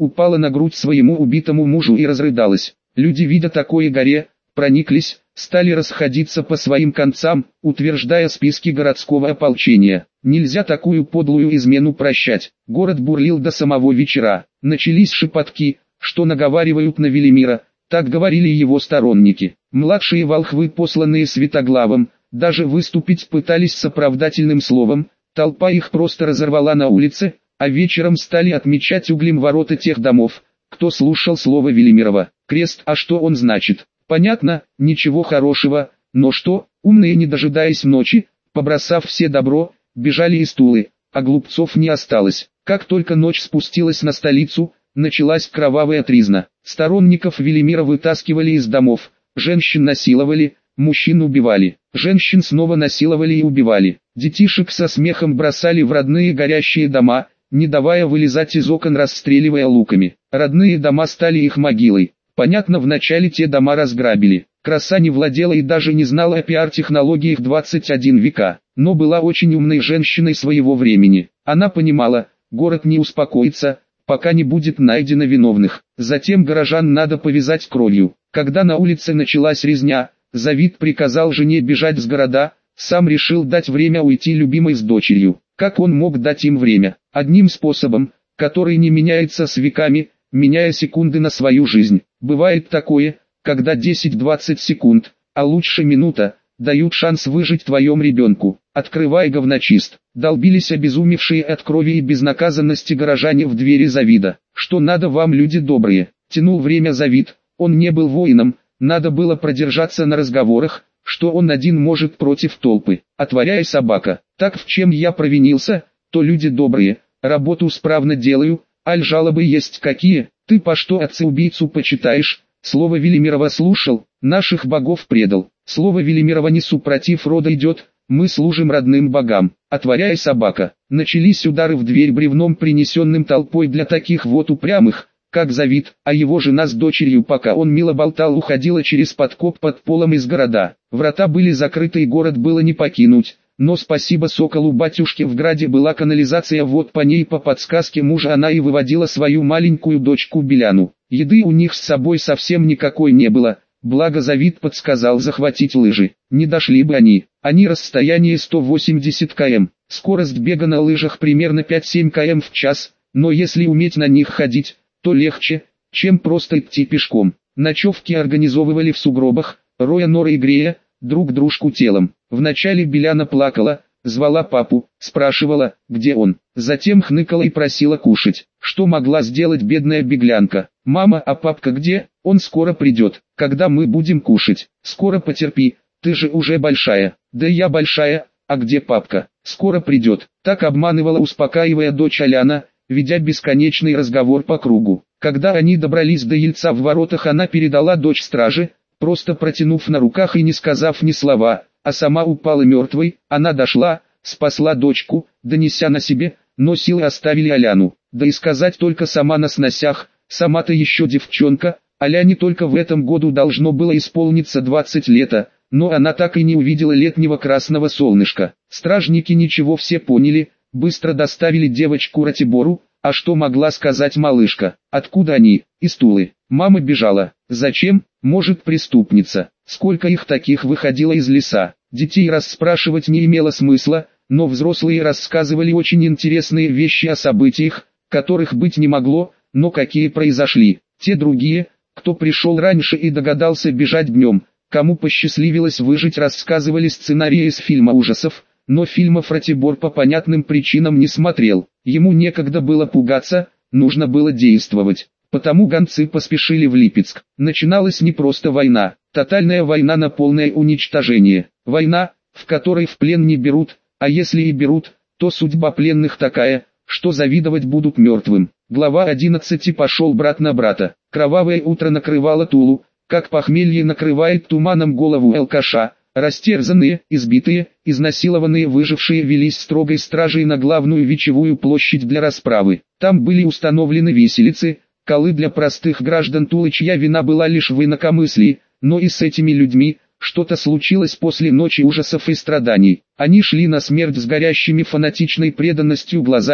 упала на грудь своему убитому мужу и разрыдалась. Люди, видя такое горе, прониклись, стали расходиться по своим концам, утверждая списки городского ополчения. Нельзя такую подлую измену прощать. Город бурлил до самого вечера. Начались шепотки, что наговаривают на Велимира, так говорили его сторонники. Младшие волхвы, посланные Святоглавом, даже выступить пытались с оправдательным словом, толпа их просто разорвала на улице, а вечером стали отмечать углем ворота тех домов, кто слушал слово Велимирова. Крест, а что он значит? Понятно, ничего хорошего, но что, умные, не дожидаясь ночи, побросав все добро, бежали из Тулы, а глупцов не осталось. Как только ночь спустилась на столицу, началась кровавая тризна. Сторонников Велимира вытаскивали из домов, женщин насиловали, мужчин убивали, женщин снова насиловали и убивали. Детишек со смехом бросали в родные горящие дома, не давая вылезать из окон, расстреливая луками. Родные дома стали их могилой. Понятно, вначале те дома разграбили. Краса не владела и даже не знала о пиар-технологиях двадцать один века, но была очень умной женщиной своего времени. Она понимала, город не успокоится, пока не будет найдено виновных. Затем горожан надо повязать кровью. Когда на улице началась резня, Завид приказал жене бежать с города, сам решил дать время уйти любимой с дочерью. Как он мог дать им время? Одним способом, который не меняется с веками, меняя секунды на свою жизнь. Бывает такое, когда десять-двадцать секунд, а лучше минута, дают шанс выжить твоем ребенку. Открывай, говночист. Долбились обезумевшие от крови и безнаказанности горожане в двери Завида. Что надо вам, люди добрые? Тянул время Завид, он не был воином, надо было продержаться на разговорах, что он один может против толпы. Отворяй, собака. Так в чем я провинился, то люди добрые, работу справно делаю, аль жалобы есть какие? Ты по что отца-убийцу почитаешь? Слово Велимирова слушал, наших богов предал. Слово Велимирова не супротив рода идет, мы служим родным богам. Отворяй, собака. Начались удары в дверь бревном, принесенным толпой для таких вот упрямых, как Завид, а его жена с дочерью, пока он мило болтал, уходила через подкоп под полом из города. Врата были закрыты и город было не покинуть. Но спасибо соколу батюшке, в граде была канализация, вот по ней по подсказке мужа она и выводила свою маленькую дочку Беляну. Еды у них с собой совсем никакой не было, благо Завид подсказал захватить лыжи. Не дошли бы они, они расстояние сто восемьдесят километров, скорость бега на лыжах примерно пять-семь километров в час, но если уметь на них ходить, то легче, чем просто идти пешком. Ночевки организовывали в сугробах, роя норы и грея друг дружку телом. Вначале Беляна плакала, звала папу, спрашивала, где он. Затем хныкала и просила кушать. Что могла сделать бедная беглянка? Мама, а папка где? Он скоро придет. Когда мы будем кушать? Скоро, потерпи, ты же уже большая. Да я большая, а где папка? Скоро придет. Так обманывала, успокаивая дочь Аляна, ведя бесконечный разговор по кругу. Когда они добрались до Ельца в воротах, она передала дочь страже, просто протянув на руках и не сказав ни слова, а сама упала мертвой. Она дошла, спасла дочку, донеся на себе, но силы оставили Аляну. Да и сказать только сама на сносях, сама-то еще девчонка, Аляне только в этом году должно было исполниться двадцать лет, но она так и не увидела летнего красного солнышка. Стражники ничего, все поняли, быстро доставили девочку Ратибору. А что могла сказать малышка? Откуда они? Из Тулы. Мама бежала. Зачем? Может, преступница. Сколько их таких выходило из леса? Детей расспрашивать не имело смысла, но взрослые рассказывали очень интересные вещи о событиях, которых быть не могло, но какие произошли. Те другие, кто пришел раньше и догадался бежать днем, кому посчастливилось выжить, рассказывали сценарии из фильма ужасов, но фильмов Ратибор по понятным причинам не смотрел. Ему некогда было пугаться, нужно было действовать. Потому гонцы поспешили в Липецк. Начиналась не просто война, тотальная война на полное уничтожение. Война, в которой в плен не берут, а если и берут, то судьба пленных такая, что завидовать будут мертвым. Глава одиннадцать. Пошел брат на брата. Кровавое утро накрывало Тулу, как похмелье накрывает туманом голову алкаша. Растерзанные, избитые, изнасилованные выжившие велись строгой стражей на главную Вечевую площадь для расправы. Там были установлены виселицы, колы для простых граждан Тулы, чья вина была лишь в инакомыслии, но и с этими людьми что-то случилось после ночи ужасов и страданий. Они шли на смерть с горящими фанатичной преданностью глазами,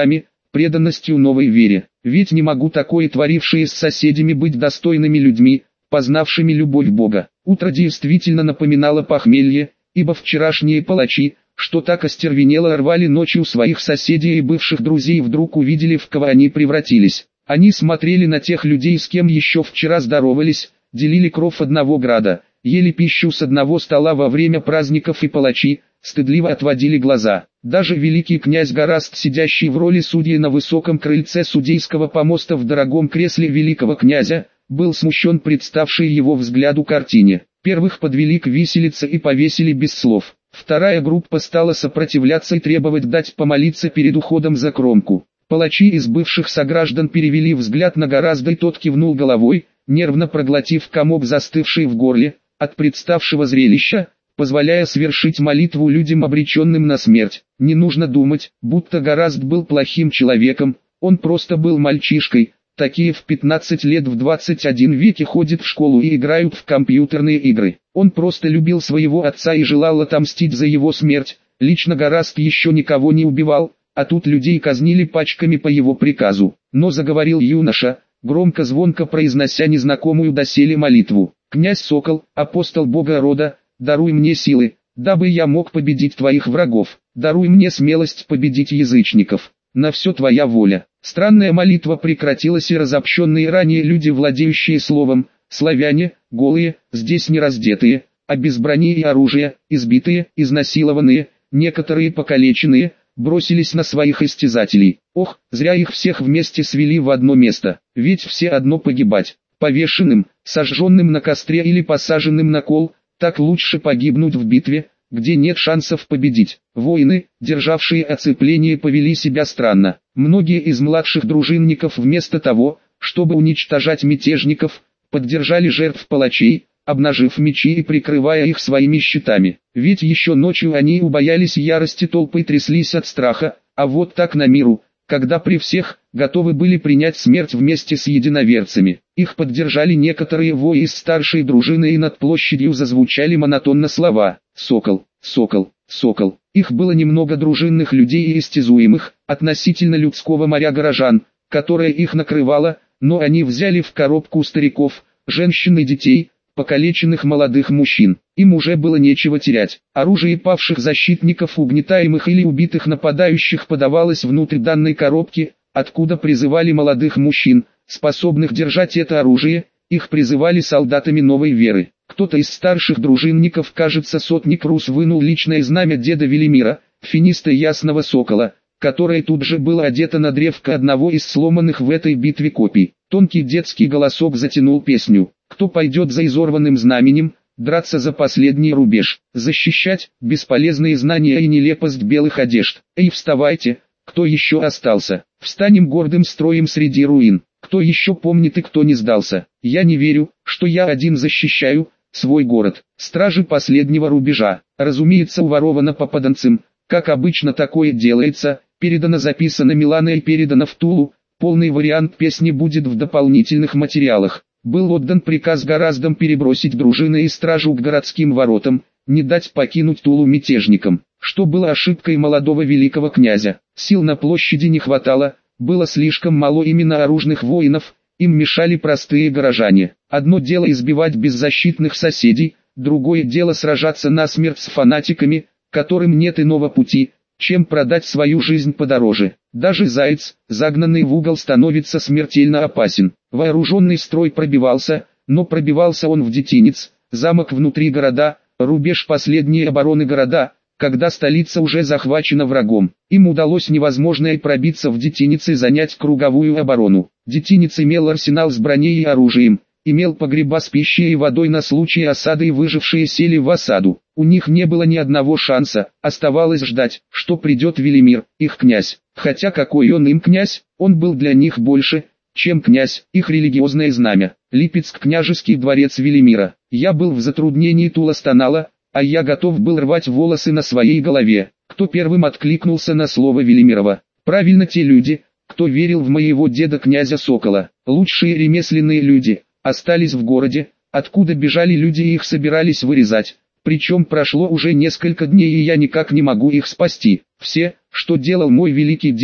преданностью новой вере. Ведь не могу такое творившие с соседями быть достойными людьми, познавшими любовь Бога. Утро действительно напоминало похмелье, ибо вчерашние палачи, что так остервенело рвали ночью своих соседей и бывших друзей, вдруг увидели, в кого они превратились. Они смотрели на тех людей, с кем еще вчера здоровались, делили кров одного града, ели пищу с одного стола во время праздников, и палачи стыдливо отводили глаза. Даже великий князь Гораст, сидящий в роли судьи на высоком крыльце судейского помоста в дорогом кресле великого князя, был смущен представшей его взгляду картине. Первых подвели к виселице и повесили без слов. Вторая группа стала сопротивляться и требовать дать помолиться перед уходом за кромку. Палачи из бывших сограждан перевели взгляд на Горазда, и тот кивнул головой, нервно проглотив комок, застывший в горле, от представшего зрелища, позволяя совершить молитву людям, обреченным на смерть. Не нужно думать, будто Горазд был плохим человеком, он просто был мальчишкой. Такие в пятнадцать лет в двадцать один веке ходят в школу и играют в компьютерные игры. Он просто любил своего отца и желал отомстить за его смерть. Лично Горазд еще никого не убивал, а тут людей казнили пачками по его приказу. Но заговорил юноша, громко-звонко произнося незнакомую доселе молитву. «Князь Сокол, апостол Бога рода, даруй мне силы, дабы я мог победить твоих врагов. Даруй мне смелость победить язычников. На все твоя воля». Странная молитва прекратилась, и разобщенные ранее люди, владеющие словом, славяне, голые, здесь не раздетые, а без брони и оружия, избитые, изнасилованные, некоторые покалеченные, бросились на своих истязателей. Ох, зря их всех вместе свели в одно место, ведь все одно погибать. Повешенным, сожженным на костре или посаженным на кол, так лучше погибнуть в битве, где нет шансов победить. Воины, державшие оцепление, повели себя странно. Многие из младших дружинников вместо того, чтобы уничтожать мятежников, поддержали жертв палачей, обнажив мечи и прикрывая их своими щитами. Ведь еще ночью они убоялись ярости толпы и тряслись от страха, а вот так на миру, когда при всех готовы были принять смерть вместе с единоверцами. Их поддержали некоторые вои из старшей дружины, и над площадью зазвучали монотонно слова «Сокол, Сокол, Сокол». Их было немного, дружинных людей и истязуемых, относительно людского моря горожан, которое их накрывало, но они взяли в коробку стариков, женщин и детей, покалеченных молодых мужчин. Им уже было нечего терять. Оружие павших защитников, угнетаемых или убитых нападающих, подавалось внутрь данной коробки, откуда призывали молодых мужчин, способных держать это оружие. Их призывали солдатами новой веры. Кто-то из старших дружинников, кажется сотник Рус, вынул личное знамя деда Велимира, финиста Ясного Сокола, которое тут же было одето на древко одного из сломанных в этой битве копий. Тонкий детский голосок затянул песню. Кто пойдет за изорванным знаменем, драться за последний рубеж, защищать бесполезные знания и нелепость белых одежд? Эй, вставайте, кто еще остался? Встанем гордым строем среди руин. Кто еще помнит и кто не сдался? Я не верю, что я один защищаю свой город. Стражи последнего рубежа. Разумеется, уворовано попаданцем, как обычно такое делается, передано, записано Миланой и передано в Тулу. Полный вариант песни будет в дополнительных материалах. Был отдан приказ Гораздам перебросить дружины и стражу к городским воротам, не дать покинуть Тулу мятежникам, что было ошибкой молодого великого князя. Сил на площади не хватало, было слишком мало именно оружных воинов, им мешали простые горожане. Одно дело избивать беззащитных соседей, другое дело сражаться насмерть с фанатиками, которым нет иного пути, чем продать свою жизнь подороже. Даже заяц, загнанный в угол, становится смертельно опасен. Вооруженный строй пробивался, но пробивался он в детинец, замок внутри города, рубеж последней обороны города, когда столица уже захвачена врагом. Им удалось невозможное пробиться в детинец и занять круговую оборону. Детинец имел арсенал с броней и оружием, имел погреба с пищей и водой на случай осады, и выжившие сели в осаду. У них не было ни одного шанса, оставалось ждать, что придет Велимир, их князь. Хотя какой он им князь, он был для них больше, чем князь, их религиозное знамя. Липецк, княжеский дворец Велимира. Я был в затруднении, Тула стонала, а я готов был рвать волосы на своей голове. Кто первым откликнулся на слово Велимирова? Правильно, те люди, кто верил в моего деда князя Сокола. Лучшие ремесленные люди остались в городе, откуда бежали люди, и их собирались вырезать. Причем прошло уже несколько дней, и я никак не могу их спасти. Все, что делал мой великий дед,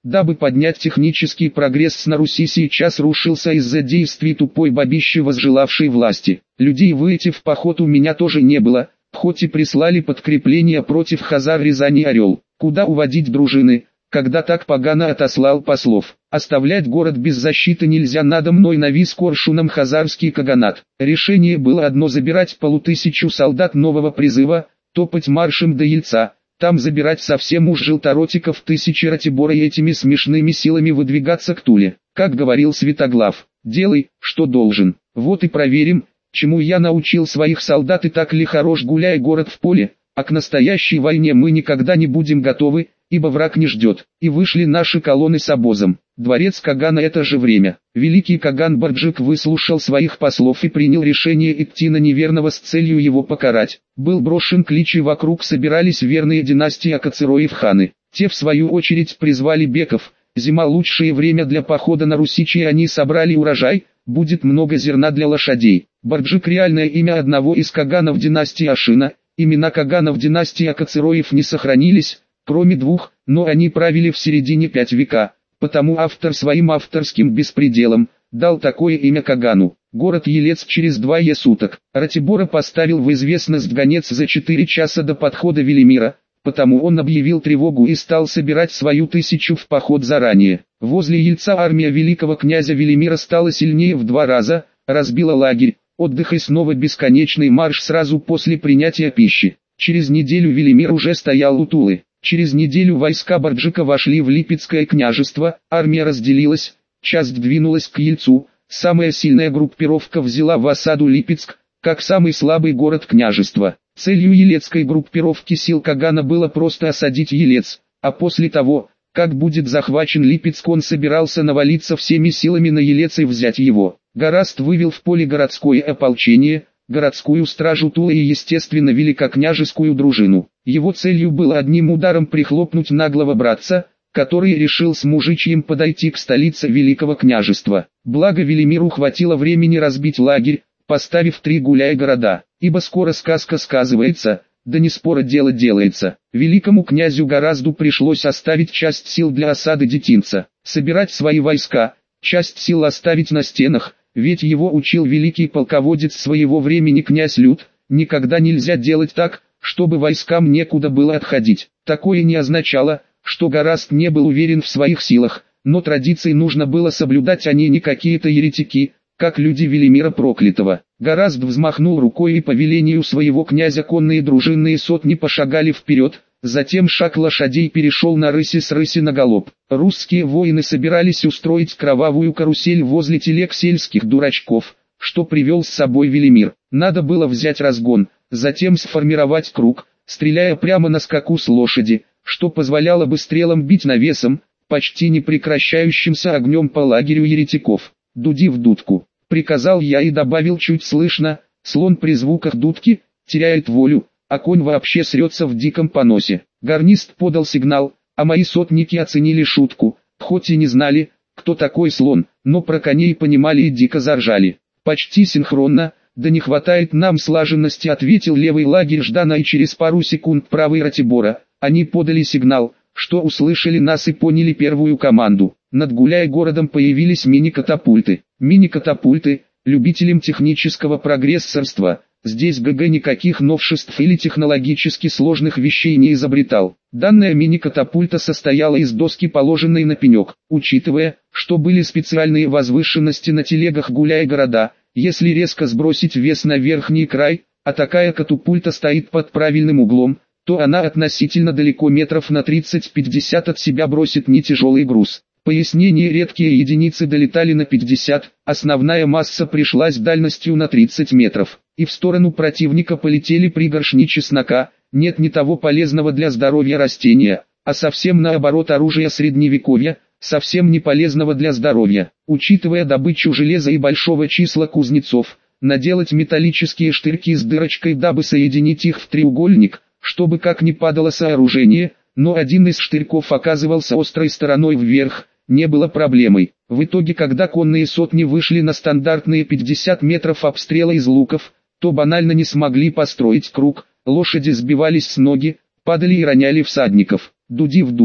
дабы поднять технический прогресс на Руси, сейчас рушился из-за действий тупой бабищи, возжелавшей власти. Людей выйти в поход у меня тоже не было, хоть и прислали подкрепление против хазар Рязани Орел. Куда уводить дружины, когда так погано отослал послов? Оставлять город без защиты нельзя, надо мной навис коршуном хазарский каганат. Решение было одно: забирать полутысячу солдат нового призыва, топать маршем до Ельца, там забирать совсем уж желторотиков тысячи Ратибора и этими смешными силами выдвигаться к Туле. Как говорил Святоглав, делай, что должен. Вот и проверим, чему я научил своих солдат. И так ли хорош гуляй город в поле, а к настоящей войне мы никогда не будем готовы, ибо враг не ждет. И вышли наши колонны с обозом. Дворец Кагана, это же время. Великий Каган Барджик выслушал своих послов и принял решение идти на неверного с целью его покарать. Был брошен клич, и вокруг собирались верные династии Акацероев ханы. Те в свою очередь призвали беков. Зима — лучшее время для похода на Русичи, и они собрали урожай, будет много зерна для лошадей. Барджик — реальное имя одного из каганов династии Ашина. Имена каганов династии Акацероев не сохранились, кроме двух, но они правили в середине пять века. Потому автор своим авторским беспределом дал такое имя Кагану. Город Елец через двое суток. Ратибора поставил в известность гонец за четыре часа до подхода Велимира, потому он объявил тревогу и стал собирать свою тысячу в поход заранее. Возле Ельца армия великого князя Велимира стала сильнее в два раза, разбила лагерь, отдых и снова бесконечный марш сразу после принятия пищи. Через неделю Велимир уже стоял у Тулы. Через неделю войска Барджика вошли в Липецкое княжество, армия разделилась, часть двинулась к Ельцу, самая сильная группировка взяла в осаду Липецк, как самый слабый город княжества. Целью елецкой группировки сил Кагана было просто осадить Елец, а после того, как будет захвачен Липецк, он собирался навалиться всеми силами на Елец и взять его. Гораст вывел в поле городское ополчение, городскую стражу Тулы и, естественно, великокняжескую дружину. Его целью было одним ударом прихлопнуть наглого братца, который решил с мужичьим подойти к столице великого княжества. Благо Велимиру хватило времени разбить лагерь, поставив три гуляй-города, ибо скоро сказка сказывается, да не спора дело делается. Великому князю Горазду пришлось оставить часть сил для осады Детинца, собирать свои войска, часть сил оставить на стенах, ведь его учил великий полководец своего времени князь Люд: никогда нельзя делать так, чтобы войскам некуда было отходить. Такое не означало, что Гораст не был уверен в своих силах, но традиции нужно было соблюдать, они не какие-то еретики, как люди Велимира Проклятого. Гораст взмахнул рукой, и по велению своего князя конные дружинные сотни пошагали вперед, затем шаг лошадей перешел на рыси, с рыси на галоп. Русские воины собирались устроить кровавую карусель возле телег сельских дурачков, что привел с собой Велимир. Надо было взять разгон, затем сформировать круг, стреляя прямо на скаку с лошади, что позволяло бы стрелам бить навесом, почти не прекращающимся огнем по лагерю еретиков. «Дуди в дудку», — приказал я и добавил чуть слышно: «слон при звуках дудки теряет волю, а конь вообще срется в диком поносе». Гарнист подал сигнал, а мои сотники оценили шутку, хоть и не знали, кто такой слон, но про коней понимали и дико заржали. Почти синхронно: «Да не хватает нам слаженности», — ответил левый лагерь Ждана, и через пару секунд правый Ратибора. Они подали сигнал, что услышали нас и поняли первую команду. Над гуляй-городом появились мини-катапульты. Мини-катапульты, любителям технического прогрессорства, здесь ГГ никаких новшеств или технологически сложных вещей не изобретал. Данная мини-катапульта состояла из доски, положенной на пенек. Учитывая, что были специальные возвышенности на телегах гуляй-города, если резко сбросить вес на верхний край, а такая катапульта стоит под правильным углом, то она относительно далеко, метров на тридцать-пятьдесят от себя, бросит не тяжелый груз. Пояснение: редкие единицы долетали на пятьдесят, основная масса пришлась дальностью на тридцать метров, и в сторону противника полетели пригоршни чеснока. Нет ни того полезного для здоровья растения, а совсем наоборот оружия средневековья, совсем не полезного для здоровья. Учитывая добычу железа и большого числа кузнецов, наделать металлические штырьки с дырочкой, дабы соединить их в треугольник, чтобы как ни падало сооружение, но один из штырьков оказывался острой стороной вверх, не было проблемой. В итоге, когда конные сотни вышли на стандартные пятьдесят метров обстрела из луков, то банально не смогли построить круг, лошади сбивались с ноги, падали и роняли всадников. «Дуди в дудку»,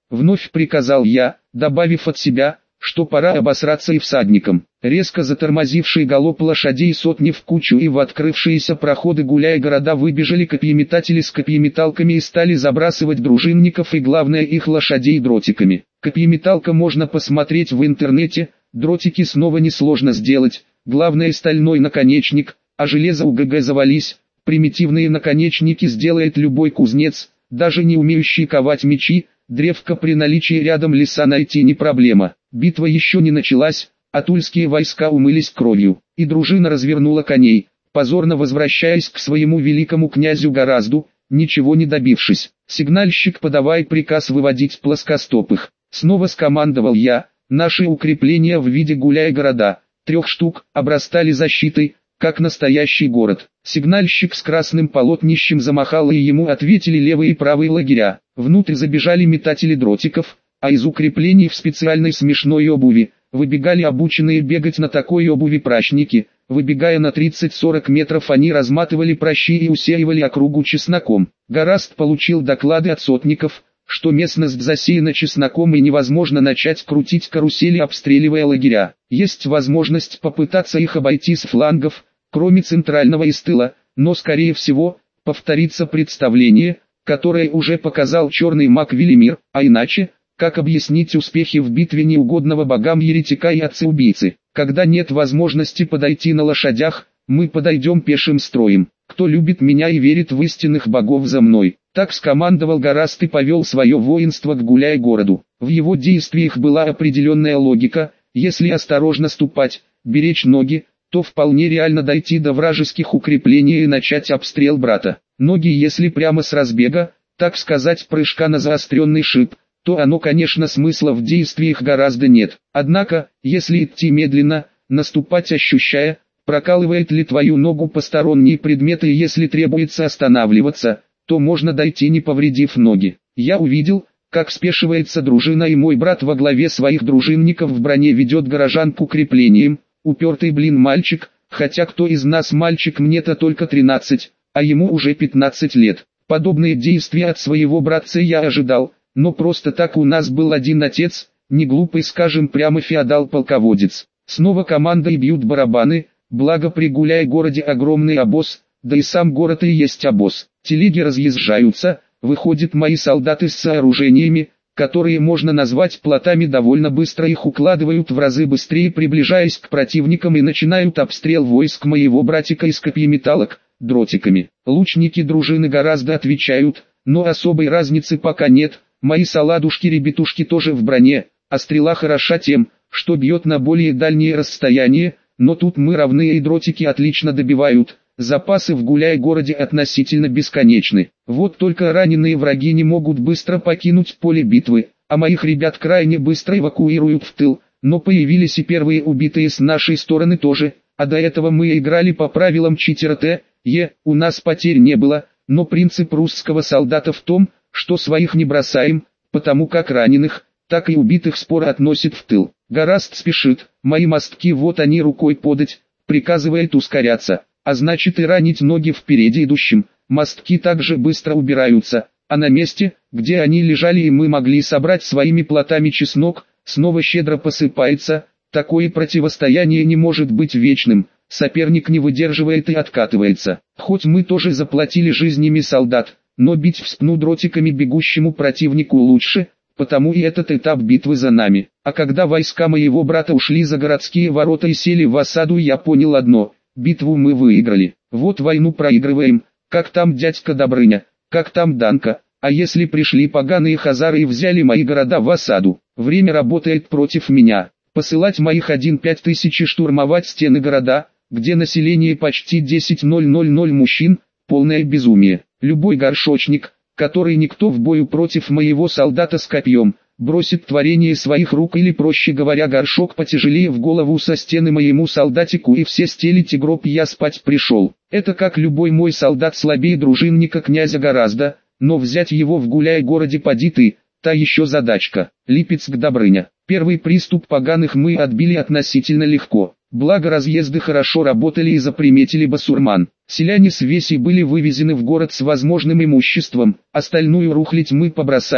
вновь приказал я, добавив от себя, что пора обосраться и всадникам. Резко затормозивший галоп лошадей сотни в кучу и в открывшиеся проходы гуляя города выбежали копьеметатели с копьеметалками и стали забрасывать дружинников и главное их лошадей дротиками. Копьеметалка можно посмотреть в интернете, дротики снова несложно сделать, главное стальной наконечник, а железо у ГГ завались, примитивные наконечники сделает любой кузнец, даже не умеющий ковать мечи, древко при наличии рядом леса найти не проблема. Битва еще не началась, а тульские войска умылись кровью, и дружина развернула коней, позорно возвращаясь к своему великому князю Горазду, ничего не добившись. «Сигнальщик, подавай приказ выводить плоскостопых». Снова скомандовал я, наши укрепления в виде гуляй-города, трех штук, обрастали защитой, как настоящий город. Сигнальщик с красным полотнищем замахал, и ему ответили левые и правые лагеря. Внутрь забежали метатели дротиков, а из укреплений в специальной смешной обуви выбегали обученные бегать на такой обуви пращники. Выбегая на тридцать-сорок метров, они разматывали пращи и усеивали округу чесноком. Горазд получил доклады от сотников, что местность засеяна чесноком и невозможно начать крутить карусели, обстреливая лагеря. Есть возможность попытаться их обойти с флангов, кроме центрального и с тыла, но скорее всего, повторится представление, которое уже показал черный маг Велимир, а иначе, как объяснить успехи в битве неугодного богам еретика и отца-убийцы? Когда нет возможности подойти на лошадях, мы подойдем пешим строем. Кто любит меня и верит в истинных богов, за мной. Так скомандовал Горазд и повел свое воинство к гуляй-городу. В его действиях была определенная логика: если осторожно ступать, беречь ноги, то вполне реально дойти до вражеских укреплений и начать обстрел брата. Ноги, если прямо с разбега, так сказать, прыжка на заостренный шип, то оно, конечно, смысла в действиях гораздо нет. Однако, если идти медленно, наступать ощущая, прокалывает ли твою ногу посторонние предметы, и если требуется останавливаться, то можно дойти, не повредив ноги. Я увидел, как спешивается дружина, и мой брат во главе своих дружинников в броне ведет горожан к укреплениям. Упертый блин мальчик, хотя кто из нас мальчик, мне-то только тринадцать, а ему уже пятнадцать лет. Подобные действия от своего братца я ожидал, но просто так у нас был один отец, не глупый, скажем прямо, феодал-полководец. Снова команда и бьют барабаны, благо при гуляй-городе огромный обоз, да и сам город и есть обоз. Телеги разъезжаются, выходят мои солдаты с сооружениями, которые можно назвать плотами, довольно быстро их укладывают, в разы быстрее приближаясь к противникам, и начинают обстрел войск моего братика из копьеметалок, дротиками. Лучники дружины гораздо отвечают, но особой разницы пока нет. Мои солдатушки-ребятушки тоже в броне, а стрела хороша тем, что бьет на более дальние расстояния, но тут мы равны, и дротики отлично добивают. Запасы в гуляй-городе относительно бесконечны. Вот только раненые враги не могут быстро покинуть поле битвы, а моих ребят крайне быстро эвакуируют в тыл, но появились и первые убитые с нашей стороны тоже, а до этого мы играли по правилам читера Т Е, у нас потерь не было, но принцип русского солдата в том, что своих не бросаем, потому как раненых, так и убитых споро относит в тыл. Горазд спешит, мои мостки вот они рукой подать, приказывает ускоряться. А значит и ранить ноги впереди идущим. Мостки также быстро убираются, а на месте, где они лежали и мы могли собрать своими плотами чеснок, снова щедро посыпается. Такое противостояние не может быть вечным, соперник не выдерживает и откатывается. Хоть мы тоже заплатили жизнями солдат, но бить в спину дротиками бегущему противнику лучше, потому и этот этап битвы за нами. А когда войска моего брата ушли за городские ворота и сели в осаду, я понял одно: битву мы выиграли. Вот войну проигрываем, как там дядька Добрыня, как там Данка, а если пришли поганые хазары и взяли мои города в осаду, время работает против меня. Посылать моих один-пять тысяч и штурмовать стены города, где население почти десять тысяч мужчин, полное безумие. Любой горшочник, который никто в бою против моего солдата с копьем, бросит творение своих рук, или, проще говоря, горшок потяжелее в голову со стены моему солдатику, и все стелите гроб, я спать пришел. Это как любой мой солдат слабее дружинника князя гораздо, но взять его в гуляй-городе поди ты, та еще задачка. Липецк-Добрыня. Первый приступ поганых мы отбили относительно легко. Благо разъезды хорошо работали и заприметили басурман. Селяне с весей были вывезены в город с возможным имуществом, остальную рухлядь мы побросали,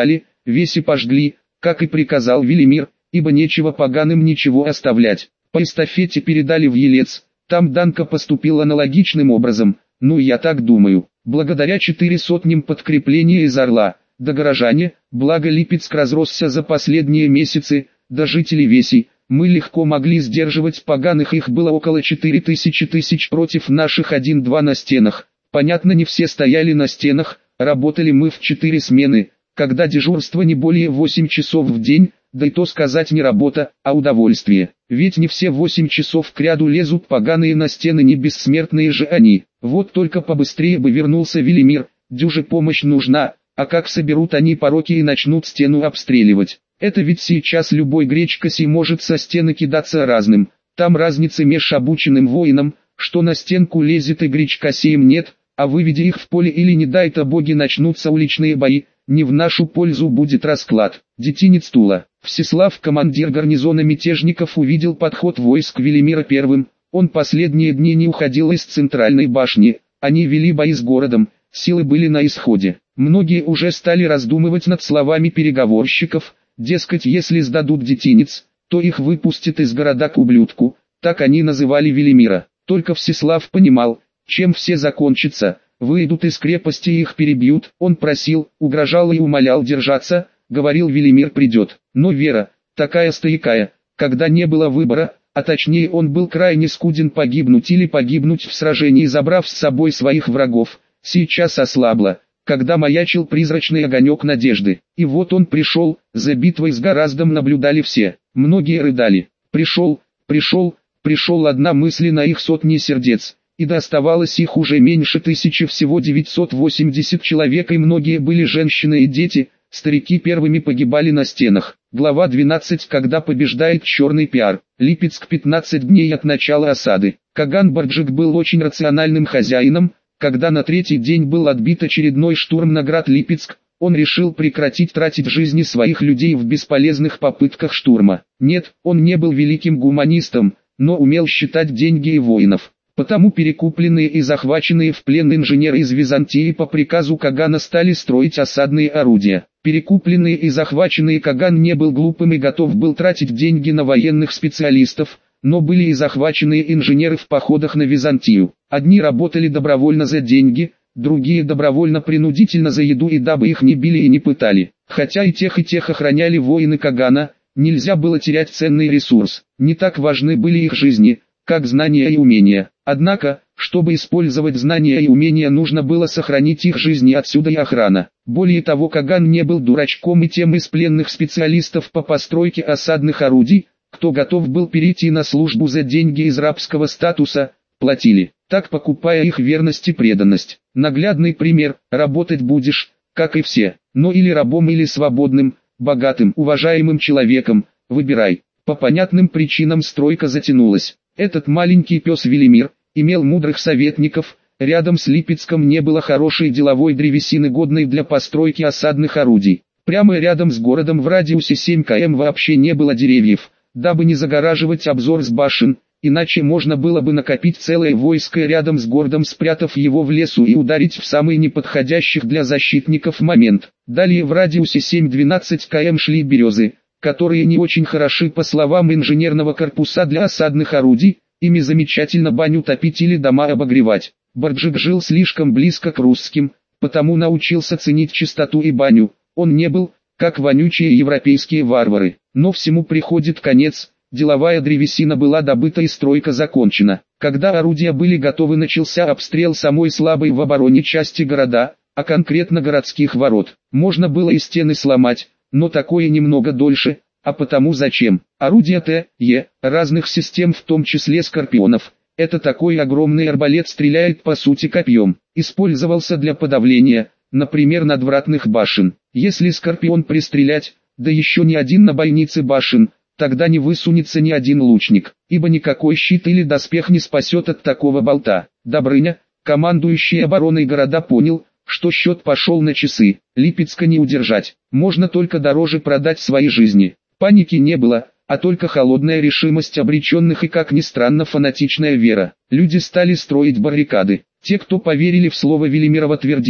Веси пожгли, как и приказал Велимир, ибо нечего поганым ничего оставлять. По эстафете передали в Елец, там Данка поступил аналогичным образом, ну я так думаю. Благодаря четыре сотням подкрепления из Орла, да горожане, благо Липецк разросся за последние месяцы, да жители Веси, мы легко могли сдерживать поганых, их было около четыре тысячи тысяч против наших один-два на стенах. Понятно, не все стояли на стенах, работали мы в четыре смены, когда дежурство не более восемь часов в день, да и то сказать не работа, а удовольствие. Ведь не все восемь часов кряду лезут поганые на стены, не бессмертные же они. Вот только побыстрее бы вернулся Велимир, дюже помощь нужна, а как соберут они пороки и начнут стену обстреливать. Это ведь сейчас любой гречкосей может со стены кидаться разным. Там разницы меж обученным воином, что на стенку лезет, и гречкосеем нет, а выведя их в поле или не дай-то боги начнутся уличные бои, не в нашу пользу будет расклад. Детинец Тула. Всеслав, командир гарнизона мятежников, увидел подход войск Велимира первым. Он последние дни не уходил из центральной башни. Они вели бои с городом, силы были на исходе. Многие уже стали раздумывать над словами переговорщиков, дескать, если сдадут детинец, то их выпустят из города к ублюдку, так они называли Велимира. Только Всеслав понимал, чем все закончится. Выйдут из крепости и их перебьют. Он просил, угрожал и умолял держаться, говорил, Велимир придет. Но вера, такая стоякая, когда не было выбора, а точнее он был крайне скуден, погибнуть или погибнуть в сражении, забрав с собой своих врагов, сейчас ослабла, когда маячил призрачный огонек надежды. И вот он пришел, за битвой с Гораздом наблюдали все, многие рыдали. Пришел, пришел, пришел, одна мысль на их сотни сердец. И доставалось их уже меньше тысячи, всего девятьсот восемьдесят человек, и многие были женщины и дети, старики первыми погибали на стенах. Глава двенадцать. Когда побеждает черный пиар. Липецк, пятнадцать дней от начала осады. Каган Барджик был очень рациональным хозяином. Когда на третий день был отбит очередной штурм на град Липецк, он решил прекратить тратить жизни своих людей в бесполезных попытках штурма. Нет, он не был великим гуманистом, но умел считать деньги и воинов. Потому перекупленные и захваченные в плен инженеры из Византии по приказу Кагана стали строить осадные орудия. Перекупленные и захваченные Каган не был глупым и готов был тратить деньги на военных специалистов, но были и захваченные инженеры в походах на Византию. Одни работали добровольно за деньги, другие добровольно-принудительно за еду, и дабы их не били и не пытали. Хотя и тех и тех охраняли воины Кагана, нельзя было терять ценный ресурс. Не так важны были их жизни, как знания и умения. Однако, чтобы использовать знания и умения, нужно было сохранить их жизни, отсюда и охрана. Более того, Каган не был дурачком, и тем из пленных специалистов по постройке осадных орудий, кто готов был перейти на службу за деньги из рабского статуса, платили, так покупая их верность и преданность. Наглядный пример: работать будешь, как и все, но или рабом, или свободным, богатым, уважаемым человеком, выбирай. По понятным причинам стройка затянулась. Этот маленький пес Велимир имел мудрых советников. Рядом с Липецком не было хорошей деловой древесины, годной для постройки осадных орудий. Прямо рядом с городом в радиусе семь километров вообще не было деревьев, дабы не загораживать обзор с башен, иначе можно было бы накопить целое войско рядом с городом, спрятав его в лесу, и ударить в самый неподходящих для защитников момент. Далее в радиусе семь-двенадцать километров шли березы, которые не очень хороши по словам инженерного корпуса для осадных орудий, ими замечательно баню топить или дома обогревать. Барджик жил слишком близко к русским, потому научился ценить чистоту и баню. Он не был, как вонючие европейские варвары. Но всему приходит конец, деловая древесина была добыта и стройка закончена. Когда орудия были готовы, начался обстрел самой слабой в обороне части города, а конкретно городских ворот. Можно было и стены сломать, но такое немного дольше, а потому зачем? Орудия Т, Е, разных систем, в том числе скорпионов. Это такой огромный арбалет, стреляет по сути копьем. Использовался для подавления, например, надвратных башен. Если скорпион пристрелять, да еще не один на бойнице башен, тогда не высунется ни один лучник, ибо никакой щит или доспех не спасет от такого болта. Добрыня, командующий обороной города, понял, что счет пошел на часы. Липецка не удержать, можно только дороже продать свои жизни. Паники не было, а только холодная решимость обреченных и, как ни странно, фанатичная вера. Люди стали строить баррикады. Те, кто поверили в слово Велимирова, твердили,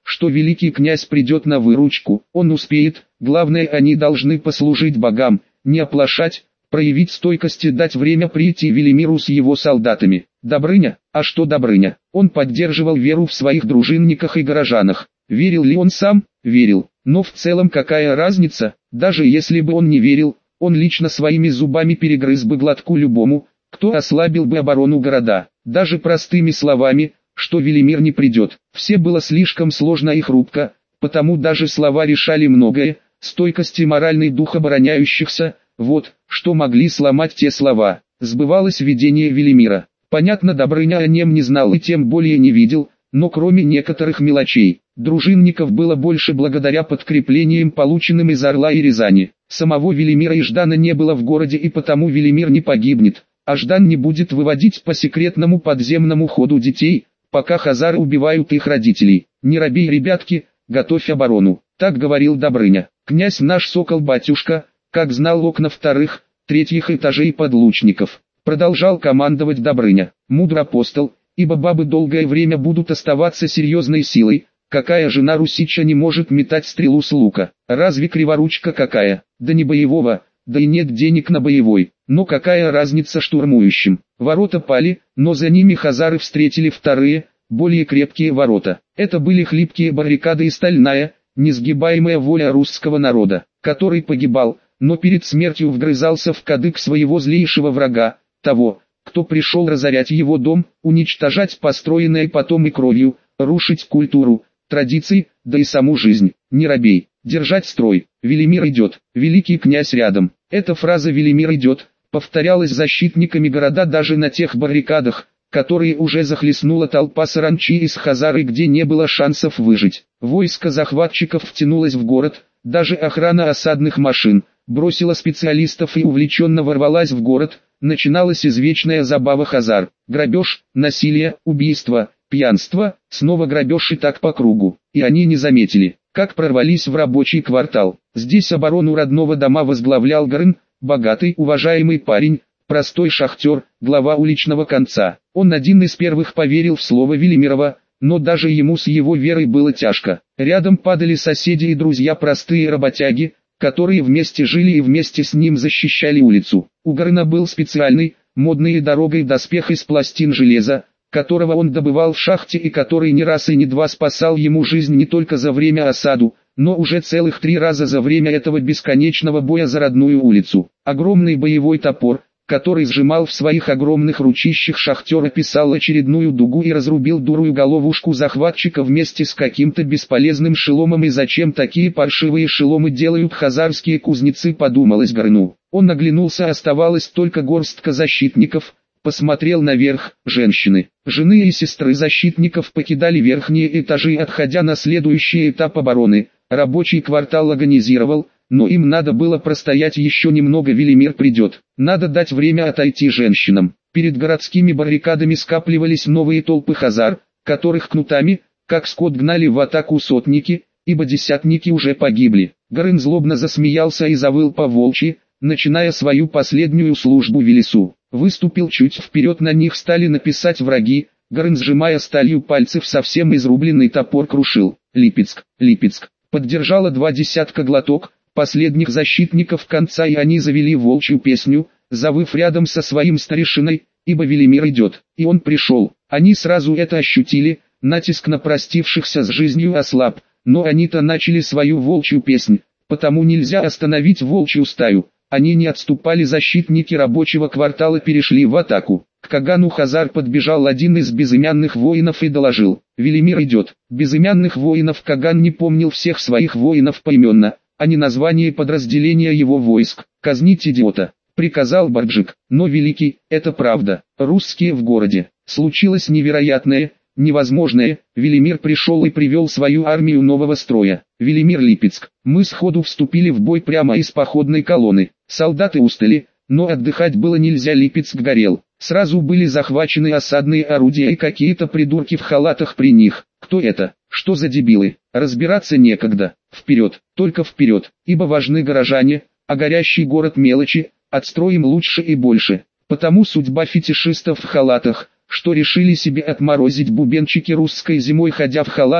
что великий князь придет на выручку. Он успеет, главное, они должны послужить богам, не оплошать, проявить стойкость и дать время прийти Велимиру с его солдатами. Добрыня? А что Добрыня? Он поддерживал веру в своих дружинниках и горожанах. Верил ли он сам? Верил. Но в целом какая разница? Даже если бы он не верил, он лично своими зубами перегрыз бы глотку любому, кто ослабил бы оборону города. Даже простыми словами, что Велимир не придет. Все было слишком сложно и хрупко, потому даже слова решали многое. Стойкость и моральный дух обороняющихся, вот, что могли сломать те слова. Сбывалось видение Велимира. Понятно, Добрыня о нем не знал и тем более не видел, но кроме некоторых мелочей, дружинников было больше благодаря подкреплениям, полученным из Орла и Рязани. Самого Велимира и Ждана не было в городе, и потому Велимир не погибнет, а Ждан не будет выводить по секретному подземному ходу детей, пока хазары убивают их родителей. Не робей, ребятки, готовь оборону. Так говорил Добрыня. Князь наш сокол-батюшка, как знал окна вторых, третьих этажей подлучников. Продолжал командовать Добрыня. Мудр апостол, ибо бабы долгое время будут оставаться серьезной силой. Какая жена русича не может метать стрелу с лука? Разве криворучка какая? Да не боевого, да и нет денег на боевой. Но какая разница штурмующим? Ворота пали, но за ними хазары встретили вторые, более крепкие ворота. Это были хлипкие баррикады и стальная, несгибаемая воля русского народа, который погибал, но перед смертью вгрызался в кадык своего злейшего врага, того, кто пришел разорять его дом, уничтожать построенное потом и кровью, рушить культуру, традиции, да и саму жизнь. Не робей, держать строй. Велимир идет, великий князь рядом. Эта фраза «Велимир идет» повторялась защитниками города даже на тех баррикадах, которые уже захлестнула толпа саранчи из Хазары, где не было шансов выжить. Войско захватчиков втянулось в город, даже охрана осадных машин бросила специалистов и увлеченно ворвалась в город. Начиналась извечная забава хазар: грабеж, насилие, убийство, пьянство, снова грабеж и так по кругу. И они не заметили, как прорвались в рабочий квартал. Здесь оборону родного дома возглавлял Горын, богатый, уважаемый парень, простой шахтер, глава уличного конца. Он один из первых поверил в слово Велимирова, но даже ему с его верой было тяжко. Рядом падали соседи и друзья, простые работяги, которые вместе жили и вместе с ним защищали улицу. У Горына был специальный, модный и дорогой доспех из пластин железа, которого он добывал в шахте и который не раз и не два спасал ему жизнь не только за время осаду, но уже целых три раза за время этого бесконечного боя за родную улицу. Огромный боевой топор, который сжимал в своих огромных ручищах шахтер, описал очередную дугу и разрубил дурую головушку захватчика вместе с каким-то бесполезным шеломом. И зачем такие паршивые шеломы делают хазарские кузнецы, подумалось Горыну. Он оглянулся, оставалась только горстка защитников, посмотрел наверх. Женщины, жены и сестры защитников покидали верхние этажи, отходя на следующий этап обороны. Рабочий квартал агонизировал, но им надо было простоять еще немного. Велимир придет, надо дать время отойти женщинам. Перед городскими баррикадами скапливались новые толпы хазар, которых кнутами, как скот, гнали в атаку сотники, ибо десятники уже погибли. Горын злобно засмеялся и завыл по-волчьи, начиная свою последнюю службу Велесу. Выступил чуть вперед, на них стали написать враги. Горын, сжимая сталью пальцев совсем изрубленный топор, крушил. Липецк, Липецк. Поддержало два десятка глоток последних защитников конца, и они завели волчью песню, завыв рядом со своим старейшиной, ибо Велимир идет. И он пришел. Они сразу это ощутили, натиск на простившихся с жизнью ослаб, но они-то начали свою волчью песнь, потому нельзя остановить волчью стаю. Они не отступали, защитники рабочего квартала перешли в атаку. К Кагану хазар подбежал один из безымянных воинов и доложил: Велимир идет. Безымянных воинов Каган не помнил всех своих воинов поименно, а не название подразделения его войск. «Казнить идиота», — приказал Барджик. Но великий, это правда, русские в городе. Случилось невероятное, невозможное. Велимир пришел и привел свою армию нового строя. Велимир, Липецк. Мы сходу вступили в бой прямо из походной колонны. Солдаты устали, но отдыхать было нельзя. Липецк горел. Сразу были захвачены осадные орудия и какие-то придурки в халатах при них. Кто это? Что за дебилы? Разбираться некогда. Вперед, только вперед, ибо важны горожане, а горящий город мелочи, отстроим лучше и больше. Потому судьба фетишистов в халатах, что решили себе отморозить бубенчики русской зимой, ходя в халатах,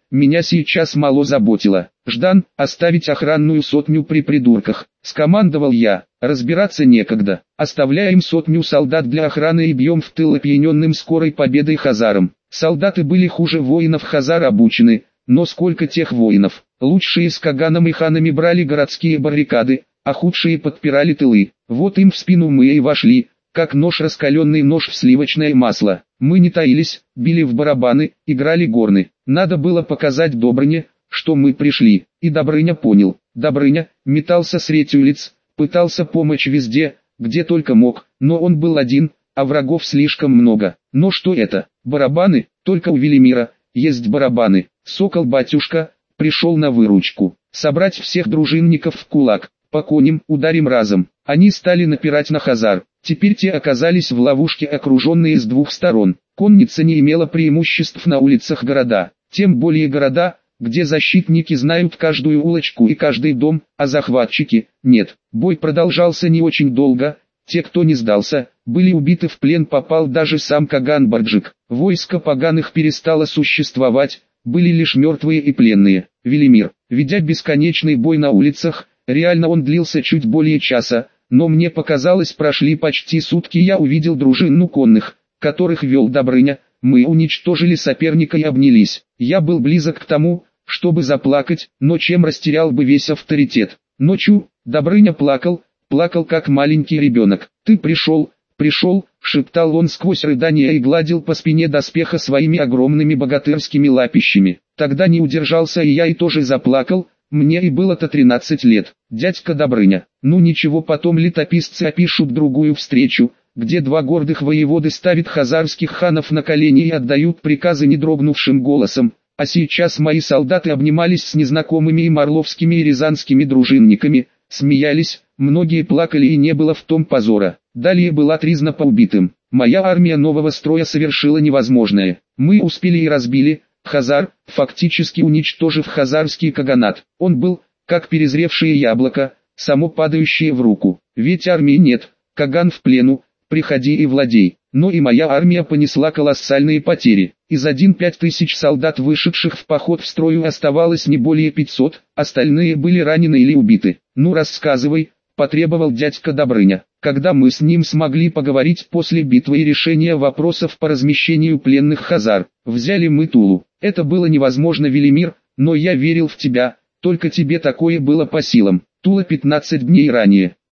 меня сейчас мало заботило. «Ждан, оставить охранную сотню при придурках», — скомандовал я. «Разбираться некогда. Оставляем сотню солдат для охраны и бьем в тыл опьяненным скорой победой хазарам». Солдаты были хуже воинов хазар обучены, но сколько тех воинов. Лучшие с каганом и ханами брали городские баррикады, а худшие подпирали тылы. Вот им в спину мы и вошли, как нож раскаленный нож в сливочное масло. Мы не таились, били в барабаны, играли горны. Надо было показать Добрыне, что мы пришли. И Добрыня понял. Добрыня метался средь улиц, пытался помочь везде, где только мог, но он был один, а врагов слишком много. Но что это? Барабаны? Только у Велимира есть барабаны. Сокол-батюшка пришел на выручку. Собрать всех дружинников в кулак. По коням ударим разом. Они стали напирать на хазар. Теперь те оказались в ловушке, окруженные с двух сторон. Конница не имела преимуществ на улицах города. Тем более города, где защитники знают каждую улочку и каждый дом, а захватчики – нет. Бой продолжался не очень долго. Те, кто не сдался, были убиты, в плен попал даже сам Каган Барджик. Войско поганых перестало существовать, были лишь мертвые и пленные. Велимир, ведя бесконечный бой на улицах, реально он длился чуть более часа, но мне показалось, прошли почти сутки. Я увидел дружину конных, которых вел Добрыня. Мы уничтожили соперника и обнялись. Я был близок к тому, чтобы заплакать, но чем растерял бы весь авторитет. Ночью Добрыня плакал, плакал как маленький ребенок. «Ты пришел, пришел», — шептал он сквозь рыдания и гладил по спине доспеха своими огромными богатырскими лапищами. Тогда не удержался и я и тоже заплакал. Мне и было-то тринадцать лет. Дядька Добрыня. Ну ничего, потом летописцы опишут другую встречу, где два гордых воеводы ставят хазарских ханов на колени и отдают приказы не дрогнувшим голосом. А сейчас мои солдаты обнимались с незнакомыми и морловскими и рязанскими дружинниками, смеялись, многие плакали, и не было в том позора. Далее была тризна по убитым. Моя армия нового строя совершила невозможное. Мы успели и разбили хазар, фактически уничтожив хазарский каганат. Он был, как перезревшее яблоко, само падающее в руку. Ведь армии нет, каган в плену, приходи и владей. Но и моя армия понесла колоссальные потери. Из одних пять тысяч солдат, вышедших в поход, в строю оставалось не более пятисот, остальные были ранены или убиты. «Ну рассказывай», — потребовал дядька Добрыня. Когда мы с ним смогли поговорить после битвы и решения вопросов по размещению пленных хазар, взяли мы Тулу. Это было невозможно, Велимир, но я верил в тебя, только тебе такое было по силам. Тула пятнадцать дней ранее.